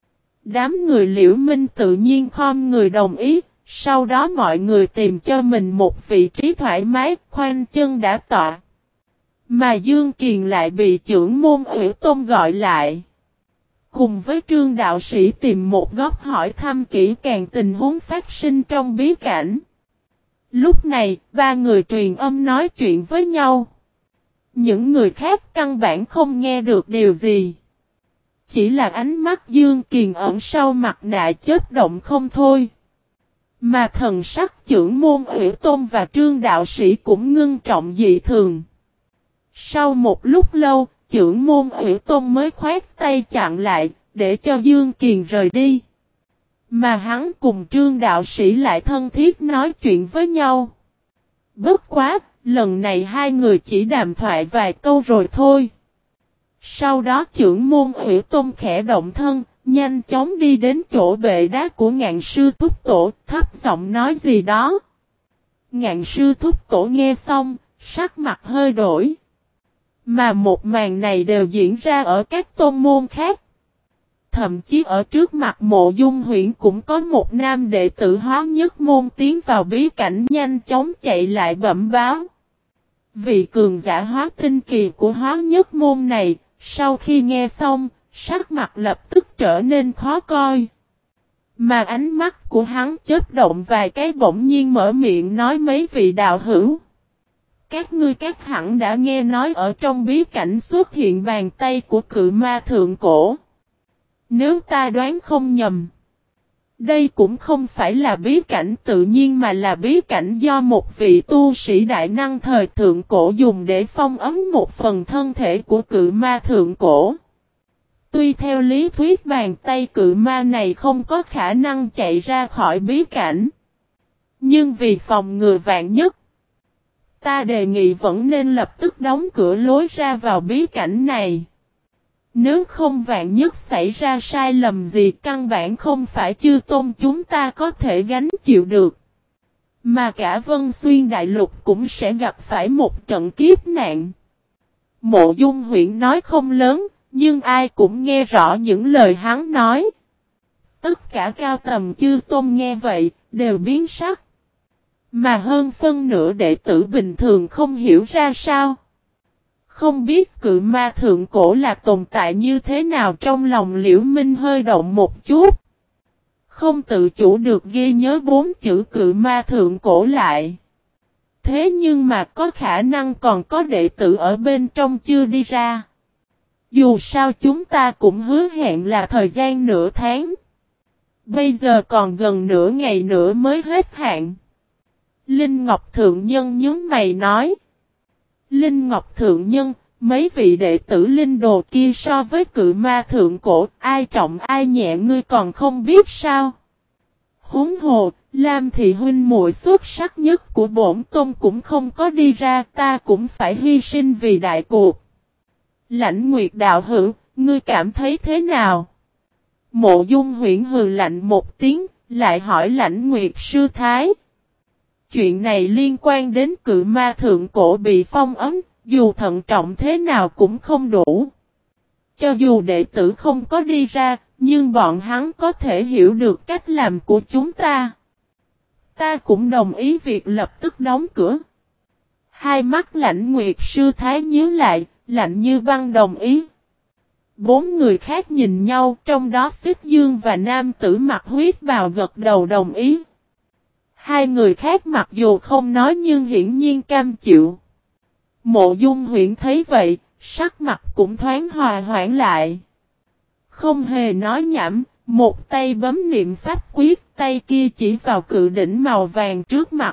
Đám người Liễu Minh tự nhiên khom người đồng ý, sau đó mọi người tìm cho mình một vị trí thoải mái, khoanh chân đã tọa. Mà Dương Kiền lại bị chưởng môn Hủy Tôn gọi lại. Cùng với Trương đạo sĩ tìm một góc hỏi thăm kỹ càng tình huống phát sinh trong bí cảnh. Lúc này, ba người truyền âm nói chuyện với nhau. Những người khác căn bản không nghe được điều gì. Chỉ là ánh mắt Dương Kiền ẩn sau mặt nạ chớp động không thôi. Mà thần sắc chưởng môn Hủy Tôn và Trương đạo sĩ cũng ngưng trọng dị thường. Sau một lúc lâu, chưởng môn Hủy Tôn mới khoát tay chặn lại, để cho Dương Kiền rời đi. Mà hắn cùng Trương đạo sĩ lại thân thiết nói chuyện với nhau. Bất quá, lần này hai người chỉ đàm thoại vài câu rồi thôi. Sau đó chưởng môn Hủy Tôn khẽ động thân, nhanh chóng đi đến chỗ bệ đá của Ngạn sư thúc tổ, thấp giọng nói gì đó. Ngạn sư thúc tổ nghe xong, sắc mặt hơi đổi. Mà một màn này đều diễn ra ở các tôn môn khác. Thậm chí ở trước mặt Mộ Dung Huyễn cũng có một nam đệ tử Hóa Nhất môn tiến vào bí cảnh nhanh chóng chạy lại bẩm báo. Vị cường giả hóa tinh kỳ của Hóa Nhất môn này, sau khi nghe xong, sắc mặt lập tức trở nên khó coi. Mà ánh mắt của hắn chớp động vài cái bỗng nhiên mở miệng nói mấy vị đạo hữu. Các ngươi các hẳn đã nghe nói ở trong bí cảnh xuất hiện bàn tay của cự ma thượng cổ. Nếu ta đoán không nhầm, đây cũng không phải là bí cảnh tự nhiên mà là bí cảnh do một vị tu sĩ đại năng thời thượng cổ dùng để phong ấn một phần thân thể của cự ma thượng cổ. Tuy theo lý thuyết bàn tay cự ma này không có khả năng chạy ra khỏi bí cảnh, nhưng vì phòng ngừa vạn nhất, ta đề nghị vẫn nên lập tức đóng cửa lối ra vào bí cảnh này. Nếu không vạn nhất xảy ra sai lầm gì căn bản không phải chư tôn chúng ta có thể gánh chịu được. Mà cả Vân Xuyên Đại Lục cũng sẽ gặp phải một trận kiếp nạn. Mộ Dung Huyễn nói không lớn, nhưng ai cũng nghe rõ những lời hắn nói. Tất cả cao tầm chư tôn nghe vậy, đều biến sắc. Mà hơn phân nửa đệ tử bình thường không hiểu ra sao. Không biết cự ma thượng cổ là tồn tại như thế nào trong lòng Liễu Minh hơi động một chút. Không tự chủ được ghi nhớ 4 chữ cự ma thượng cổ lại. Thế nhưng mà có khả năng còn có đệ tử ở bên trong chưa đi ra. Dù sao chúng ta cũng hứa hẹn là thời gian nửa tháng. Bây giờ còn gần nửa ngày nữa mới hết hạn. Linh Ngọc Thượng Nhân nhướng mày nói. Linh Ngọc Thượng Nhân, mấy vị đệ tử linh đồ kia so với cự ma thượng cổ, ai trọng ai nhẹ ngươi còn không biết sao? Huống hồ, Lam thị huynh muội xuất sắc nhất của bổn tôn cũng không có đi ra, ta cũng phải hy sinh vì đại cuộc. Lãnh Nguyệt đạo hữu, ngươi cảm thấy thế nào? Mộ Dung Huyễn hừ lạnh một tiếng, lại hỏi Lãnh Nguyệt sư thái. Chuyện này liên quan đến cự ma thượng cổ bị phong ấn, dù thận trọng thế nào cũng không đủ. Cho dù đệ tử không có đi ra, nhưng bọn hắn có thể hiểu được cách làm của chúng ta. Ta cũng đồng ý việc lập tức đóng cửa. Hai mắt Lãnh Nguyệt sư thái nhíu lại, lạnh như băng đồng ý. Bốn người khác nhìn nhau, trong đó Xích Dương và nam tử mặc huyết bào gật đầu đồng ý. Hai người khác mặc dù không nói nhưng hiển nhiên cam chịu. Mộ Dung Huyễn thấy vậy, sắc mặt cũng thoáng hòa hoãn lại. Không hề nói nhảm, một tay bấm niệm pháp quyết, tay kia chỉ vào cự đỉnh màu vàng trước mặt.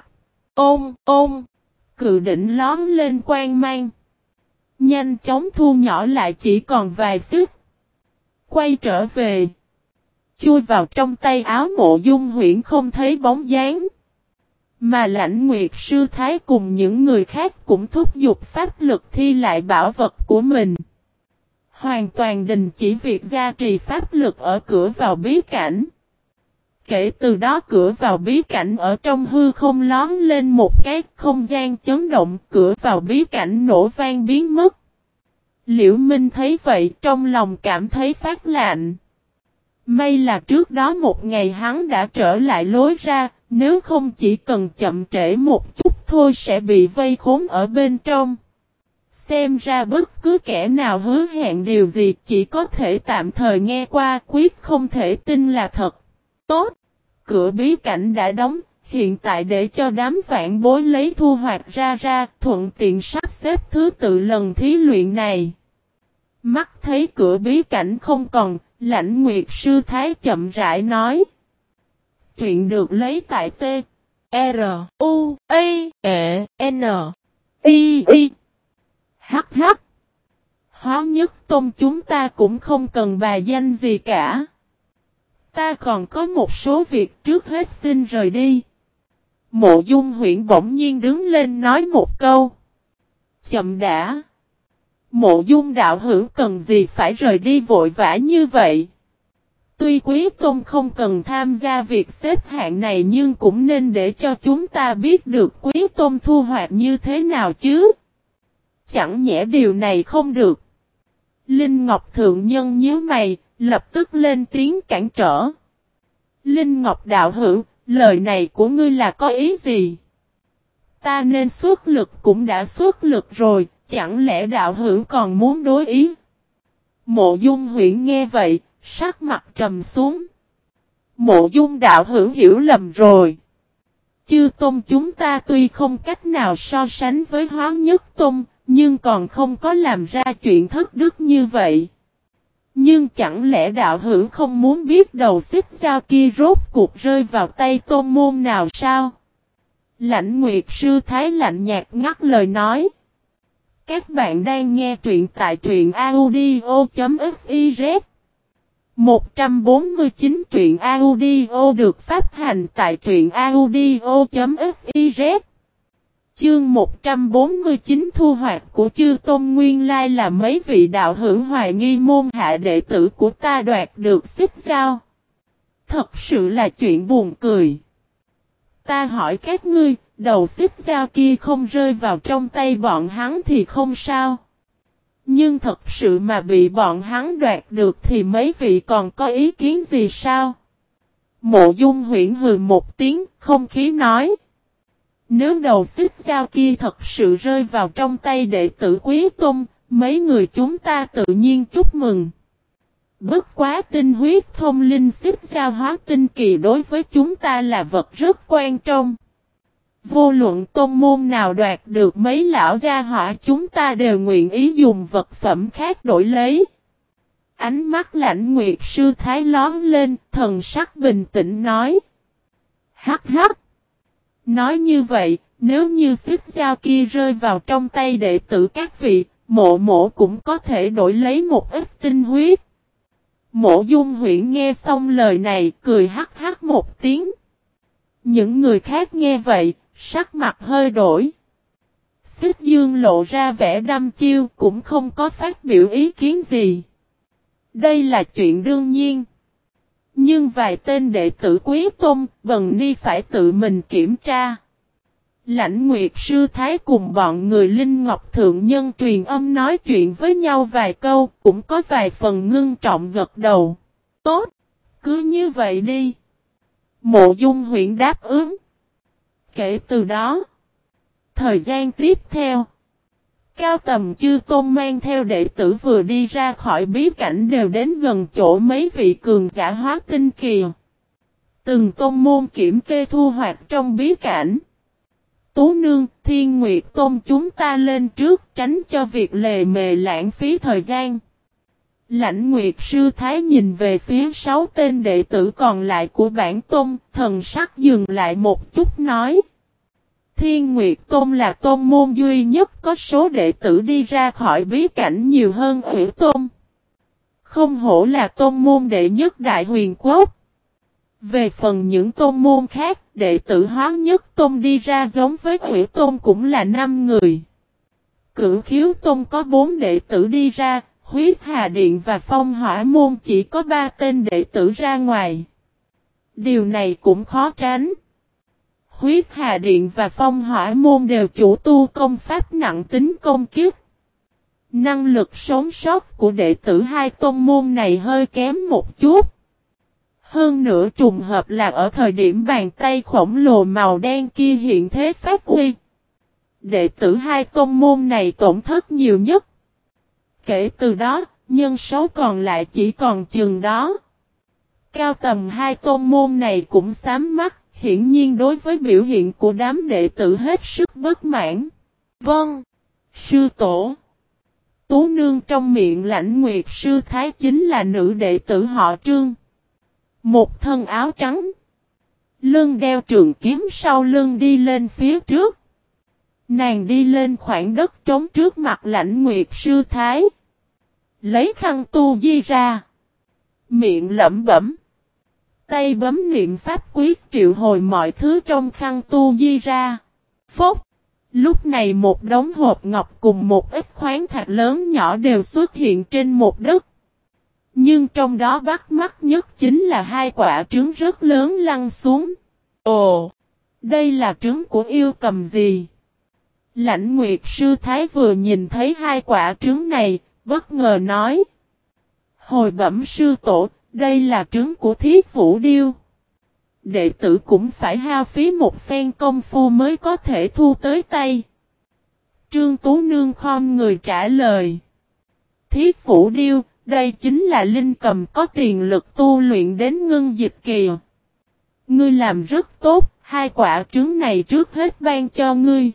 Ôm! Cự đỉnh lóm lên quang mang. Nhanh chóng thu nhỏ lại chỉ còn vài xích. Quay trở về. Chui vào trong tay áo Mộ Dung Huyễn không thấy bóng dáng. Mà Lãnh Nguyệt Sư Thái cùng những người khác cũng thúc giục pháp lực thi lại bảo vật của mình. Hoàn toàn đình chỉ việc gia trì pháp lực ở cửa vào bí cảnh. Kể từ đó cửa vào bí cảnh ở trong hư không lóm lên một cái không gian chấn động, cửa vào bí cảnh nổ vang biến mất. Liễu Minh thấy vậy trong lòng cảm thấy phát lạnh. May là trước đó một ngày hắn đã trở lại lối ra, nếu không chỉ cần chậm trễ một chút thôi sẽ bị vây khốn ở bên trong. Xem ra bất cứ kẻ nào hứa hẹn điều gì chỉ có thể tạm thời nghe qua, quyết không thể tin là thật. Tốt! Cửa bí cảnh đã đóng, hiện tại để cho đám vạn bối lấy thu hoạch ra, thuận tiện sắp xếp thứ tự lần thí luyện này. Mắt thấy cửa bí cảnh không còn, Lãnh Nguyệt Sư Thái chậm rãi nói. Truyện được lấy tại T. R. U. A. E. N. I. Hắc. Hóa Nhất Tôn chúng ta cũng không cần bài danh gì cả. Ta còn có một số việc, trước hết xin rời đi. Mộ Dung Huyễn bỗng nhiên đứng lên nói một câu. Chậm đã. Mộ Dung đạo hữu cần gì phải rời đi vội vã như vậy? Tuy Quý Tôn không cần tham gia việc xếp hạng này nhưng cũng nên để cho chúng ta biết được Quý Tôn thu hoạch như thế nào chứ. Chẳng nhẽ điều này không được. Linh Ngọc Thượng Nhân nhíu mày, lập tức lên tiếng cản trở. Linh Ngọc đạo hữu, lời này của ngươi là có ý gì? Ta nên xuất lực cũng đã xuất lực rồi, chẳng lẽ đạo hữu còn muốn đối ý? Mộ Dung Huyễn nghe vậy, sắc mặt trầm xuống. Mộ Dung đạo hữu hiểu lầm rồi. Chư Tôn chúng ta tuy không cách nào so sánh với Hóa Nhất Tôn, nhưng còn không có làm ra chuyện thất đức như vậy. Nhưng chẳng lẽ đạo hữu không muốn biết đầu xích dao kia rốt cuộc rơi vào tay tôn môn nào sao? Lãnh Nguyệt Sư Thái lạnh nhạt ngắt lời nói. Các bạn đang nghe truyện tại truyện audio.fiz 149 truyện audio được phát hành tại truyện audio.fiz. Chương 149 thu hoạch của chư tôn nguyên lai là mấy vị đạo hữu hoài nghi môn hạ đệ tử của ta đoạt được xích dao. Thật sự là chuyện buồn cười. Ta hỏi các ngươi, đầu xích dao kia không rơi vào trong tay bọn hắn thì không sao. Nhưng thật sự mà bị bọn hắn đoạt được thì mấy vị còn có ý kiến gì sao? Mộ Dung Huyễn hừ một tiếng, không khí nói. Nếu đầu xích dao kia thật sự rơi vào trong tay đệ tử Quý Tôn, mấy người chúng ta tự nhiên chúc mừng. Bất quá tinh huyết thông linh xích dao hóa tinh kỳ đối với chúng ta là vật rất quan trọng. Vô luận tôn môn nào đoạt được mấy lão gia hỏa chúng ta đều nguyện ý dùng vật phẩm khác đổi lấy. Ánh mắt Lãnh Nguyệt Sư Thái lóm lên, thần sắc bình tĩnh nói. Hắc. Nói như vậy, nếu như xích dao kia rơi vào trong tay đệ tử các vị, mộ cũng có thể đổi lấy một ít tinh huyết. Mộ Dung Huyễn nghe xong lời này, cười hắc một tiếng. Những người khác nghe vậy, sắc mặt hơi đổi. Xích Dương lộ ra vẻ đăm chiêu, cũng không có phát biểu ý kiến gì. Đây là chuyện đương nhiên. Nhưng vài tên đệ tử Quý Tôn, Bần Ni phải tự mình kiểm tra. Lãnh Nguyệt Sư Thái cùng bọn người Linh Ngọc Thượng Nhân truyền âm nói chuyện với nhau vài câu, cũng có vài phần ngưng trọng gật đầu. Tốt, cứ như vậy đi. Mộ Dung Huyễn đáp ứng. Kể từ đó, thời gian tiếp theo, Cao Tầm Chư Tôn mang theo đệ tử vừa đi ra khỏi bí cảnh đều đến gần chỗ mấy vị cường giả hóa tinh kỳ. Từng tôn môn kiểm kê thu hoạch trong bí cảnh. Tú Nương, Thiên Nguyệt Tôn chúng ta lên trước tránh cho việc lề mề lãng phí thời gian. Lãnh Nguyệt Sư Thái nhìn về phía 6 tên đệ tử còn lại của bản tôn, thần sắc dừng lại một chút nói. Thiên Nguyệt Tôn là tôn môn duy nhất có số đệ tử đi ra khỏi bí cảnh nhiều hơn Hủy Tôn. Không hổ là tôn môn đệ nhất Đại Huyền Quốc. Về phần những tôn môn khác, đệ tử hóa nhất tôn đi ra giống với Hủy Tôn cũng là 5 người. Cửu Khiếu Tôn có 4 đệ tử đi ra, Huyết Hà Điện và Phong Hỏa Môn chỉ có 3 tên đệ tử ra ngoài. Điều này cũng khó tránh. Huyết Hà Điện và Phong Hỏa Môn đều chủ tu công pháp nặng tính công kiếp. Năng lực sống sót của đệ tử hai tôn môn này hơi kém một chút. Hơn nữa trùng hợp là ở thời điểm bàn tay khổng lồ màu đen kia hiện thế phát huy. Đệ tử hai tôn môn này tổn thất nhiều nhất. Kể từ đó, nhân số còn lại chỉ còn chừng đó. Cao Tầm hai tôn môn này cũng xám mắt, hiển nhiên đối với biểu hiện của đám đệ tử hết sức bất mãn. Vâng, sư tổ. Tú Nương trong miệng Lãnh Nguyệt Sư Thái chính là nữ đệ tử họ Trương. Một thân áo trắng. Lưng đeo trường kiếm sau lưng đi lên phía trước. Nàng đi lên khoảng đất trống trước mặt Lãnh Nguyệt Sư Thái. Lấy khăn tu di ra. Miệng lẩm bẩm. Tay bấm niệm pháp quyết triệu hồi mọi thứ trong khăn tu di ra. Phốc. Lúc này một đống hộp ngọc cùng một ít khoáng thạch lớn nhỏ đều xuất hiện trên một đất. Nhưng trong đó bắt mắt nhất chính là hai quả trứng rất lớn lăn xuống. Ồ! Đây là trứng của yêu cầm gì? Lãnh Nguyệt Sư Thái vừa nhìn thấy hai quả trứng này, bất ngờ nói. Hồi bẩm sư tổ, đây là trứng của Thiết Vũ Điêu. Đệ tử cũng phải hao phí một phen công phu mới có thể thu tới tay. Trương Tú Nương khom người trả lời. Thiết Vũ Điêu, đây chính là linh cầm có tiền lực tu luyện đến ngưng dịch kỳ. Ngươi làm rất tốt, hai quả trứng này trước hết ban cho ngươi.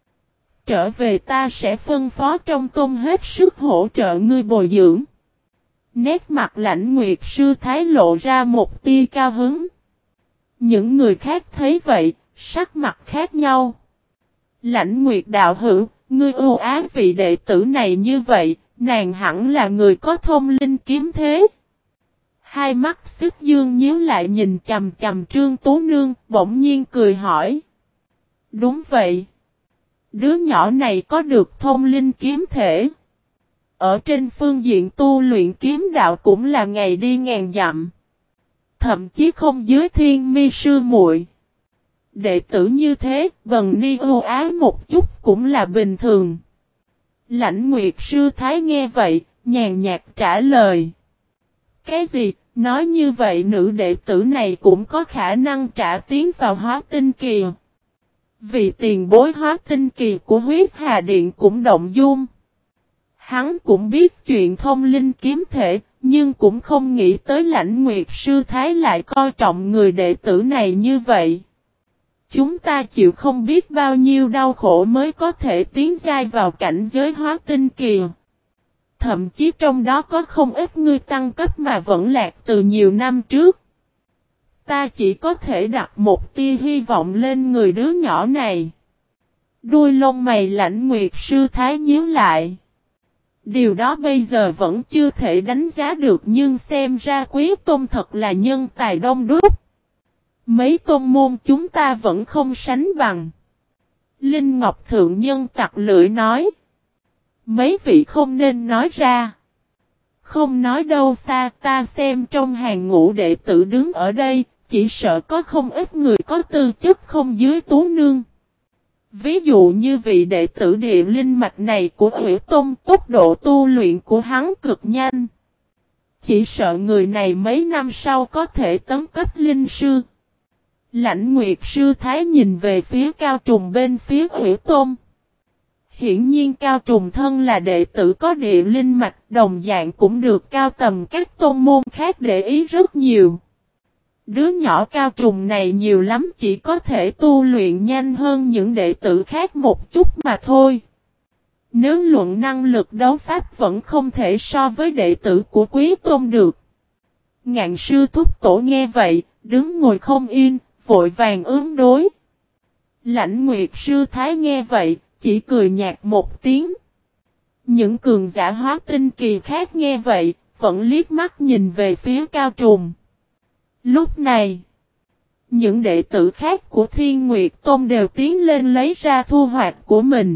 Trở về ta sẽ phân phó trong tôn hết sức hỗ trợ ngươi bồi dưỡng. Nét mặt Lãnh Nguyệt Sư Thái lộ ra một tia cao hứng. Những người khác thấy vậy, sắc mặt khác nhau. Lãnh Nguyệt đạo hữu, ngươi ưu ái vị đệ tử này như vậy, nàng hẳn là người có thông linh kiếm thế. Hai mắt Xích Dương nhíu lại nhìn chằm chằm Trương Tú Nương, bỗng nhiên cười hỏi. Đúng vậy. Đứa nhỏ này có được thông linh kiếm thể. Ở trên phương diện tu luyện kiếm đạo cũng là ngày đi ngàn dặm. Thậm chí không dưới Thiên Mi sư muội. Đệ tử như thế, Bần Ni ưu ái một chút cũng là bình thường. Lãnh Nguyệt Sư Thái nghe vậy, nhàn nhạt trả lời. Cái gì, nói như vậy nữ đệ tử này cũng có khả năng trả tiến vào hóa tinh kỳ. Vì tiền bối hóa tinh kỳ của Huyết Hà Điện cũng động dung. Hắn cũng biết chuyện thông linh kiếm thể, nhưng cũng không nghĩ tới Lãnh Nguyệt Sư Thái lại coi trọng người đệ tử này như vậy. Chúng ta chịu không biết bao nhiêu đau khổ mới có thể tiến giai vào cảnh giới hóa tinh kỳ. Thậm chí trong đó có không ít người tăng cấp mà vẫn lạc từ nhiều năm trước. Ta chỉ có thể đặt một tia hy vọng lên người đứa nhỏ này. Đuôi lông mày Lãnh Nguyệt Sư Thái nhíu lại. Điều đó bây giờ vẫn chưa thể đánh giá được nhưng xem ra Quý Tôn thật là nhân tài đông đúc. Mấy tôn môn chúng ta vẫn không sánh bằng. Linh Ngọc Thượng Nhân tặc lưỡi nói. Mấy vị không nên nói ra. Không nói đâu xa, ta xem trong hàng ngũ đệ tử đứng ở đây, chỉ sợ có không ít người có tư chất không dưới Tú Nương. Ví dụ như vị đệ tử địa linh mạch này của Hủy Tôn, tốc độ tu luyện của hắn cực nhanh. Chỉ sợ người này mấy năm sau có thể tấn cấp linh sư. Lãnh Nguyệt Sư Thái nhìn về phía Cao Trùng bên phía Hủy Tôn. Hiển nhiên Cao Trùng thân là đệ tử có địa linh mạch, đồng dạng cũng được cao tầm các tôn môn khác để ý rất nhiều. Đứa nhỏ Cao Trùng này nhiều lắm chỉ có thể tu luyện nhanh hơn những đệ tử khác một chút mà thôi. Nếu luận năng lực đấu pháp vẫn không thể so với đệ tử của Quý Tôn được. Ngạn sư thúc tổ nghe vậy, đứng ngồi không yên, vội vàng ứng đối. Lãnh Nguyệt sư thái nghe vậy, chỉ cười nhạt một tiếng. Những cường giả hóa tinh kỳ khác nghe vậy, vẫn liếc mắt nhìn về phía Cao Trùng. Lúc này, những đệ tử khác của Thiên Nguyệt Tôn đều tiến lên lấy ra thu hoạch của mình.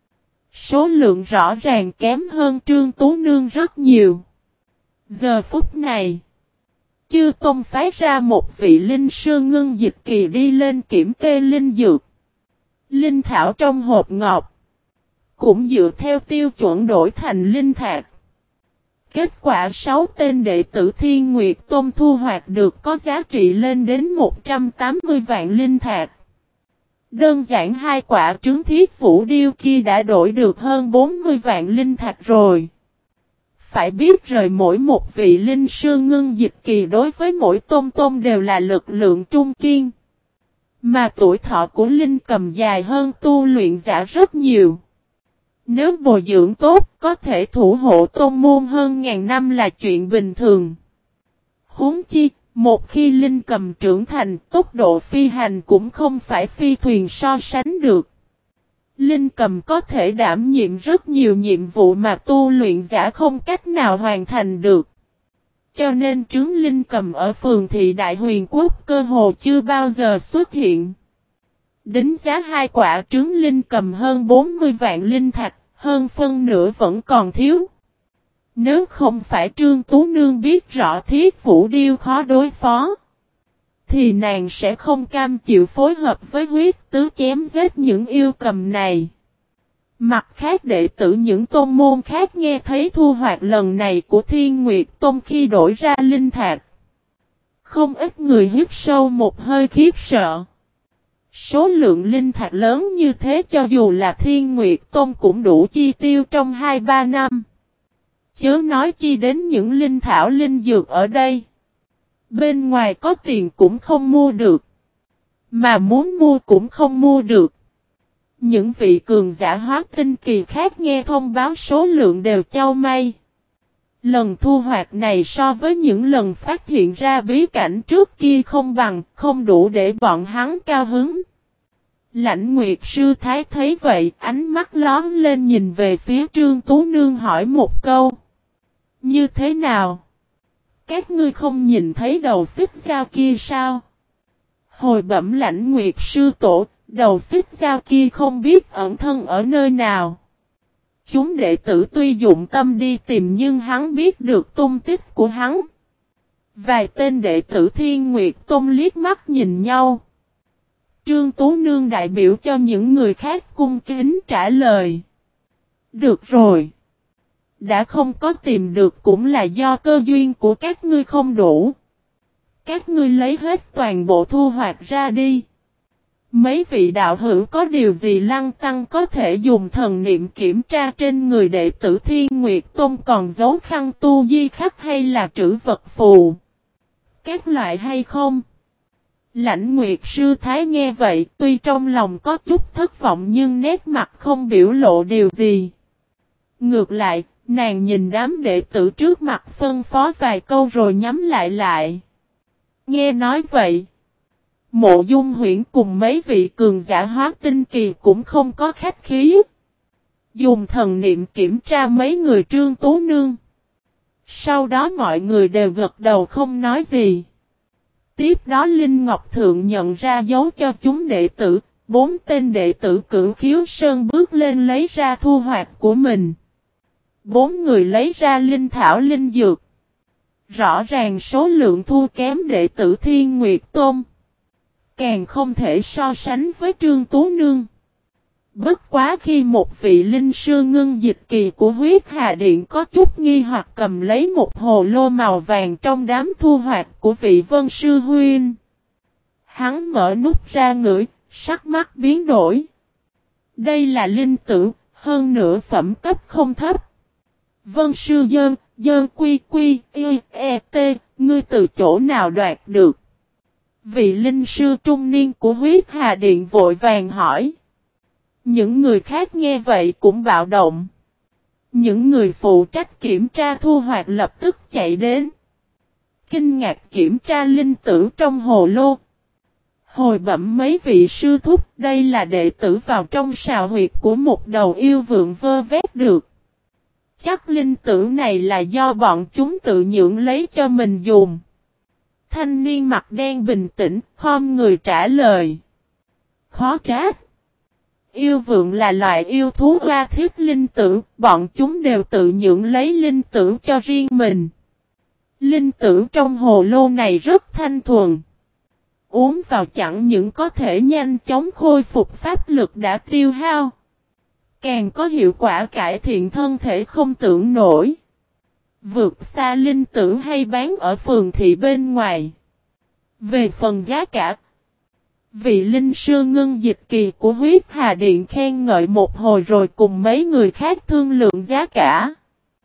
Số lượng rõ ràng kém hơn Trương Tú Nương rất nhiều. Giờ phút này, Chư Tôn phái ra một vị linh sư ngưng dịch kỳ đi lên kiểm kê linh dược. Linh thảo trong hộp ngọc cũng dựa theo tiêu chuẩn đổi thành linh thạch. Kết quả 6 tên đệ tử Thiên Nguyệt Tôn thu hoạch được có giá trị lên đến 180 vạn linh thạch. Đơn giản 2 quả trứng thiết vũ điêu kia đã đổi được hơn 40 vạn linh thạch rồi. Phải biết rời mỗi một vị linh sư ngưng dịch kỳ đối với mỗi tôn đều là lực lượng trung kiên. Mà tuổi thọ của linh cầm dài hơn tu luyện giả rất nhiều. Nếu bồi dưỡng tốt, có thể thủ hộ tôn môn hơn ngàn năm là chuyện bình thường. Huống chi, một khi linh cầm trưởng thành, tốc độ phi hành cũng không phải phi thuyền so sánh được. Linh cầm có thể đảm nhiệm rất nhiều nhiệm vụ mà tu luyện giả không cách nào hoàn thành được. Cho nên trứng linh cầm ở phường thị Đại Huyền Quốc cơ hồ chưa bao giờ xuất hiện. Đính giá 2 quả trứng linh cầm hơn 40 vạn linh thạch, hơn phân nửa vẫn còn thiếu. Nếu không phải Trương Tú Nương biết rõ thiết vũ điêu khó đối phó, thì nàng sẽ không cam chịu phối hợp với huyết tứ chém giết những yêu cầm này. Mặt khác đệ tử những tôn môn khác nghe thấy thu hoạch lần này của Thiên Nguyệt Tôn khi đổi ra linh thạch. Không ít người hít sâu một hơi khiếp sợ. Số lượng linh thạch lớn như thế cho dù là Thiên Nguyệt Tôn cũng đủ chi tiêu trong 2-3 năm. Chớ nói chi đến những linh thảo linh dược ở đây. Bên ngoài có tiền cũng không mua được. Mà muốn mua cũng không mua được. Những vị cường giả hóa tinh kỳ khác nghe thông báo số lượng đều chau may. Lần thu hoạch này so với những lần phát hiện ra bí cảnh trước kia không bằng, không đủ để bọn hắn cao hứng. Lãnh Nguyệt sư thái thấy vậy, ánh mắt lóm lên nhìn về phía Trương Tú Nương hỏi một câu. Như thế nào? Các ngươi không nhìn thấy đầu xích dao kia sao? Hồi bẩm Lãnh Nguyệt sư tổ, đầu xích dao kia không biết ẩn thân ở nơi nào. Chúng đệ tử tuy dụng tâm đi tìm nhưng hắn biết được tung tích của hắn. Vài tên đệ tử Thiên Nguyệt Tôn liếc mắt nhìn nhau. Trương Tú Nương đại biểu cho những người khác cung kính trả lời. Được rồi. Đã không có tìm được cũng là do cơ duyên của các ngươi không đủ. Các ngươi lấy hết toàn bộ thu hoạch ra đi. Mấy vị đạo hữu có điều gì lăng tăng có thể dùng thần niệm kiểm tra trên người đệ tử Thiên Nguyệt Tôn còn giấu khăn tu di khắc hay là trữ vật phù? Các loại hay không? Lãnh Nguyệt sư thái nghe vậy tuy trong lòng có chút thất vọng nhưng nét mặt không biểu lộ điều gì. Ngược lại, nàng nhìn đám đệ tử trước mặt phân phó vài câu rồi nhắm lại. Nghe nói vậy, Mộ Dung Huyễn cùng mấy vị cường giả hóa tinh kỳ cũng không có khách khí. Dùng thần niệm kiểm tra mấy người Trương Tú Nương. Sau đó mọi người đều gật đầu không nói gì. Tiếp đó Linh Ngọc Thượng nhận ra dấu cho chúng đệ tử, 4 tên đệ tử Cửu Khiếu Sơn bước lên lấy ra thu hoạch của mình. 4 người lấy ra linh thảo linh dược. Rõ ràng số lượng thua kém đệ tử Thiên Nguyệt Tôn. Càng không thể so sánh với Trương Tú Nương. Bất quá khi một vị linh sư ngưng dịch kỳ của huyết hà điện có chút nghi hoặc cầm lấy một hồ lô màu vàng trong đám thu hoạch của vị vân sư huynh. Hắn mở nút ra ngửi, sắc mắt biến đổi. Đây là linh tử, Hơn nữa phẩm cấp không thấp. Vân sư dơn, dơn quy quy, e t, ngươi từ chỗ nào đoạt được? Vị linh sư trung niên của huyết hà điện vội vàng hỏi. Những người khác nghe vậy cũng bạo động. Những người phụ trách kiểm tra thu hoạch lập tức chạy đến. Kinh ngạc kiểm tra linh tử trong hồ lô. Hồi bẩm mấy vị sư thúc, đây là đệ tử vào trong sào huyệt của một đầu yêu vượn vơ vét được. Chắc linh tử này là do bọn chúng tự nhượng lấy cho mình dùng. Thanh niên mặt đen bình tĩnh, khom người trả lời. Khó trách. Yêu vượn là loại yêu thú oa thiết linh tử, bọn chúng đều tự nhượng lấy linh tử cho riêng mình. Linh tử trong hồ lô này rất thanh thuần. Uống vào chẳng những có thể nhanh chóng khôi phục pháp lực đã tiêu hao, càng có hiệu quả cải thiện thân thể không tưởng nổi. Vượt xa linh tử hay bán ở phường thị bên ngoài. Về phần giá cả, vị linh sư ngưng dịch kỳ của huyết hà điện khen ngợi một hồi rồi cùng mấy người khác thương lượng giá cả.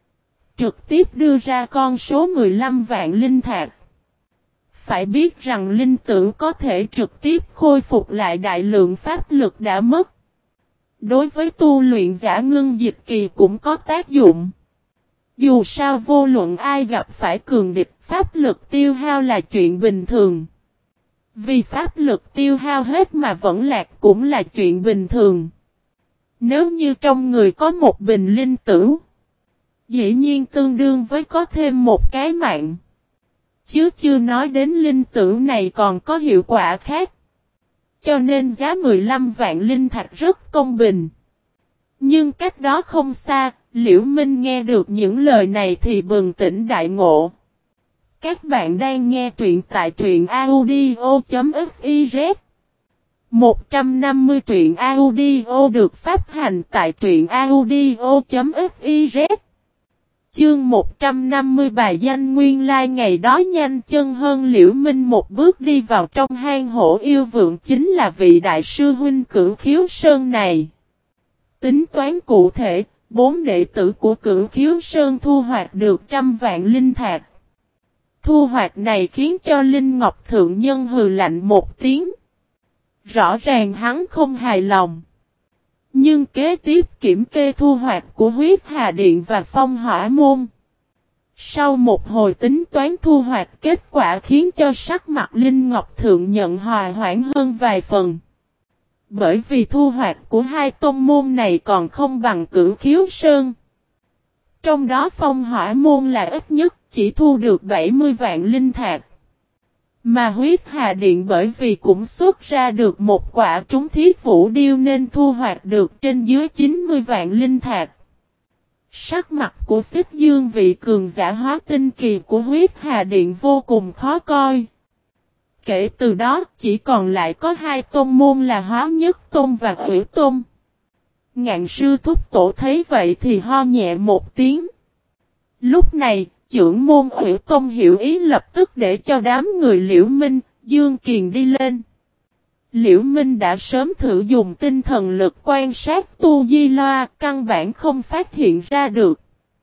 Trực tiếp đưa ra con số 15 vạn linh thạch. Phải biết rằng linh tử có thể trực tiếp khôi phục lại đại lượng pháp lực đã mất. Đối với tu luyện giả ngưng dịch kỳ cũng có tác dụng. Dù sao vô luận ai gặp phải cường địch, pháp lực tiêu hao là chuyện bình thường. Vì pháp lực tiêu hao hết mà vẫn lạc cũng là chuyện bình thường. Nếu như trong người có một bình linh tử, dĩ nhiên tương đương với có thêm một cái mạng. Chứ chưa nói đến linh tử này còn có hiệu quả khác. Cho nên giá 15 vạn linh thạch rất công bình. Nhưng cách đó không xa, Liễu Minh nghe được những lời này thì bừng tỉnh đại ngộ. Các bạn đang nghe truyện tại truyện audio.fiz 150 truyện audio được phát hành tại truyện audio.fiz. Chương 150 bài danh nguyên lai ngày đó nhanh chân hơn Liễu Minh một bước đi vào trong hang hổ yêu vượng chính là vị đại sư huynh Cửu Khiếu Sơn này. Tính toán cụ thể, 4 đệ tử của Cửu Khiếu Sơn thu hoạch được 100 vạn linh thạch. Thu hoạch này khiến cho Linh Ngọc Thượng Nhân hừ lạnh một tiếng. Rõ ràng hắn không hài lòng. Nhưng kế tiếp kiểm kê thu hoạch của huyết hà điện và phong hỏa môn. Sau một hồi tính toán thu hoạch kết quả khiến cho sắc mặt Linh Ngọc Thượng Nhận hòa hoãn hơn vài phần. Bởi vì thu hoạch của hai tôn môn này còn không bằng Cửu Khiếu Sơn. Trong đó phong hỏa môn là ít nhất chỉ thu được 70 vạn linh thạch. Mà huyết hà điện bởi vì cũng xuất ra được một quả trúng thiết vũ điêu nên thu hoạch được trên dưới 90 vạn linh thạch. Sắc mặt của Xích Dương vị cường giả hóa tinh kỳ của huyết hà điện vô cùng khó coi. Kể từ đó chỉ còn lại có hai tôn môn là Hóa Nhất Tôn và Ủy Tôn. Ngạn sư thúc tổ thấy vậy thì ho nhẹ một tiếng. Lúc này, trưởng môn Ủy Tôn hiểu ý lập tức để cho đám người Liễu Minh, Dương Kiền đi lên. Liễu Minh đã sớm thử dùng tinh thần lực quan sát Tu Di Loa, căn bản không phát hiện ra được.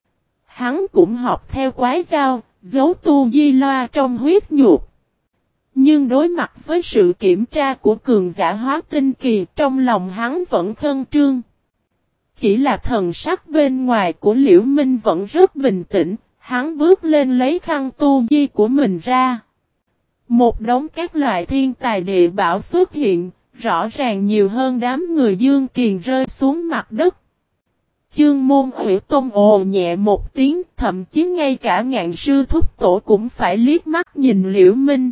Hắn cũng học theo quái dao, giấu Tu Di Loa trong huyết nhục. Nhưng đối mặt với sự kiểm tra của cường giả hóa tinh kỳ, trong lòng hắn vẫn khẩn trương. Chỉ là thần sắc bên ngoài của Liễu Minh vẫn rất bình tĩnh, hắn bước lên lấy khăn tu di của mình ra. Một đống các loại thiên tài địa bảo xuất hiện, rõ ràng nhiều hơn đám người Dương Kiền rơi xuống mặt đất. Chương môn Ủy Tôn ồ nhẹ một tiếng, thậm chí ngay cả Ngạn sư thúc tổ cũng phải liếc mắt nhìn Liễu Minh.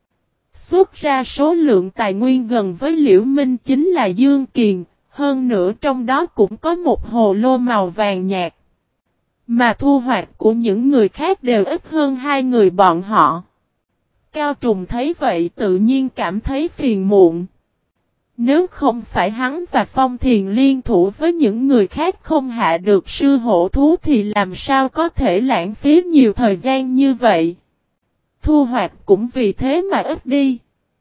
Xuất ra số lượng tài nguyên gần với Liễu Minh chính là Dương Kiền, hơn nữa trong đó cũng có một hồ lô màu vàng nhạt. Mà thu hoạch của những người khác đều ít hơn hai người bọn họ. Cao Trùng thấy vậy tự nhiên cảm thấy phiền muộn. Nếu không phải hắn và Phong Thiền liên thủ với những người khác không hạ được sư hổ thú thì làm sao có thể lãng phí nhiều thời gian như vậy. Thu hoạch cũng vì thế mà ít đi.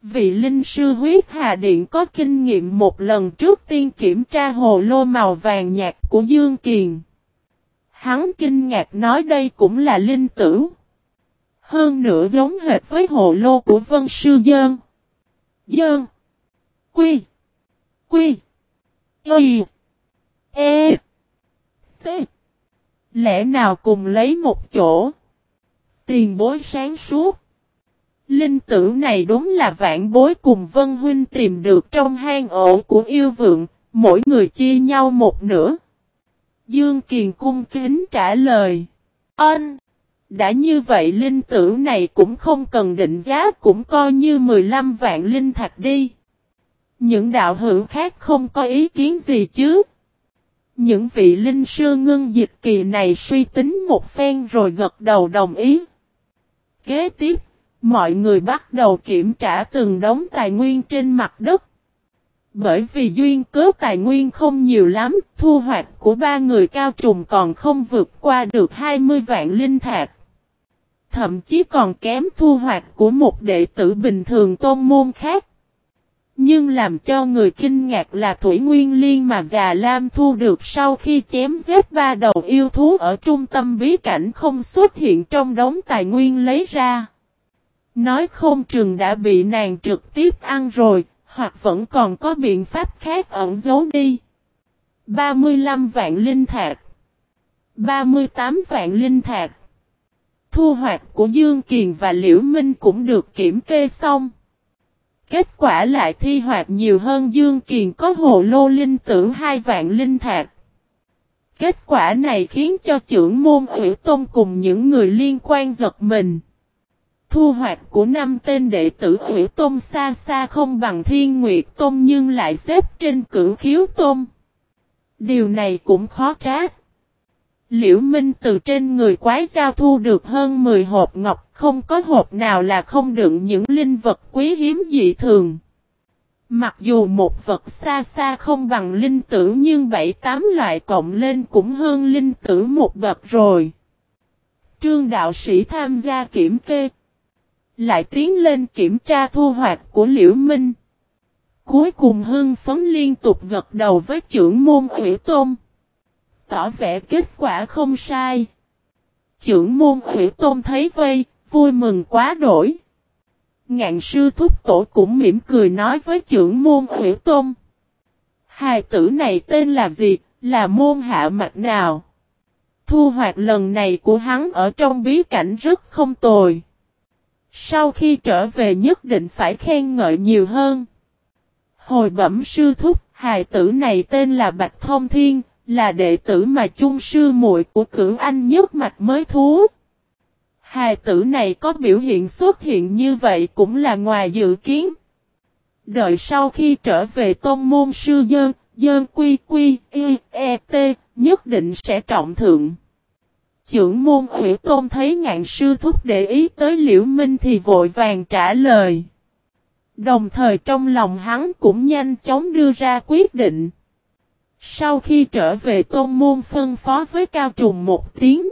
Vị linh sư huyết hà điện có kinh nghiệm một lần trước tiên kiểm tra hồ lô màu vàng nhạt của Dương Kiền. Hắn kinh ngạc nói đây cũng là linh tử. Hơn nữa giống hệt với hồ lô của Vân Sư Dơn. Dơn. Quy. Quy. Y. E. T. Lẽ nào cùng lấy một chỗ? Tiền bối sáng suốt. Linh tử này đúng là vạn bối cùng Vân Huynh tìm được trong hang ổ của yêu vượng, mỗi người chia nhau một nửa. Dương Kiền cung kính trả lời. Ân! Đã như vậy linh tử này cũng không cần định giá, cũng coi như 15 vạn linh thạch đi. Những đạo hữu khác không có ý kiến gì chứ? Những vị linh sư ngưng dịch kỳ này suy tính một phen rồi gật đầu đồng ý. Kế tiếp, mọi người bắt đầu kiểm tra từng đống tài nguyên trên mặt đất. Bởi vì duyên cớ tài nguyên không nhiều lắm, thu hoạch của ba người Cao Trùng còn không vượt qua được 20 vạn linh thạch. Thậm chí còn kém thu hoạch của một đệ tử bình thường tôn môn khác. Nhưng làm cho người kinh ngạc là Thủy Nguyên Liên mà Già Lam thu được sau khi chém giết ba đầu yêu thú ở trung tâm bí cảnh không xuất hiện trong đống tài nguyên lấy ra. Nói không chừng đã bị nàng trực tiếp ăn rồi, hoặc vẫn còn có biện pháp khác ẩn giấu đi. 35 vạn linh thạch. 38 vạn linh thạch. Thu hoạch của Dương Kiền và Liễu Minh cũng được kiểm kê xong. Kết quả lại thi hoạch nhiều hơn Dương Kiền có hồ lô linh tử 2 vạn linh thạch. Kết quả này khiến cho trưởng môn Ủy Tôn cùng những người liên quan giật mình. Thu hoạch của 5 tên đệ tử Ủy Tôn xa xa không bằng Thiên Nguyệt Tôn nhưng lại xếp trên Cửu Khiếu Tôn. Điều này cũng khó trách. Liễu Minh từ trên người quái giao thu được hơn 10 hộp ngọc, không có hộp nào là không đựng những linh vật quý hiếm dị thường. Mặc dù một vật xa xa không bằng linh tử nhưng 7-8 loại cộng lên cũng hơn linh tử một bậc rồi. Trương đạo sĩ tham gia kiểm kê. Lại tiến lên kiểm tra thu hoạch của Liễu Minh. Cuối cùng hưng phấn liên tục gật đầu với trưởng môn Ủy Tôn. Tỏ vẻ kết quả không sai. Trưởng môn Ủy Tôn thấy vây, vui mừng quá đổi. Ngạn sư thúc tổ cũng mỉm cười nói với trưởng môn Ủy Tôn. Hài tử này tên là gì, là môn hạ mạch nào? Thu hoạch lần này của hắn ở trong bí cảnh rất không tồi. Sau khi trở về nhất định phải khen ngợi nhiều hơn. Hồi bẩm sư thúc, hài tử này tên là Bạch Thông Thiên, là đệ tử mà chung sư muội của Cửu Anh nhất mạch mới thú. Hài tử này có biểu hiện xuất hiện như vậy cũng là ngoài dự kiến. Đợi sau khi trở về tôn môn sư dơn quy quy y e t, nhất định sẽ trọng thượng. Trưởng môn Ủy Tôn thấy Ngạn sư thúc để ý tới Liễu Minh thì vội vàng trả lời. Đồng thời trong lòng hắn cũng nhanh chóng đưa ra quyết định. Sau khi trở về tôn môn phân phó với Cao Trùng một tiếng.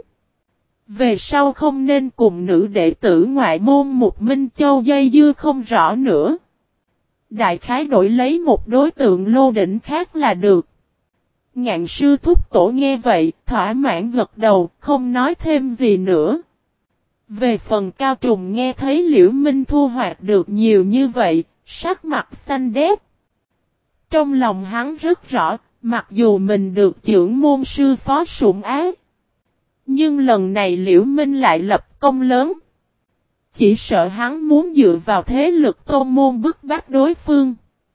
Về sau không nên cùng nữ đệ tử ngoại môn một Minh Châu dây dưa không rõ nữa. Đại khái đổi lấy một đối tượng lô đỉnh khác là được. Ngạn sư thúc tổ nghe vậy, thỏa mãn gật đầu, không nói thêm gì nữa. Về phần Cao Trùng nghe thấy Liễu Minh thu hoạch được nhiều như vậy, sắc mặt xanh đét. Trong lòng hắn rất rõ, mặc dù mình được trưởng môn sư phó sủng ái. Nhưng lần này Liễu Minh lại lập công lớn. Chỉ sợ hắn muốn dựa vào thế lực tôn môn bức bách đối phương.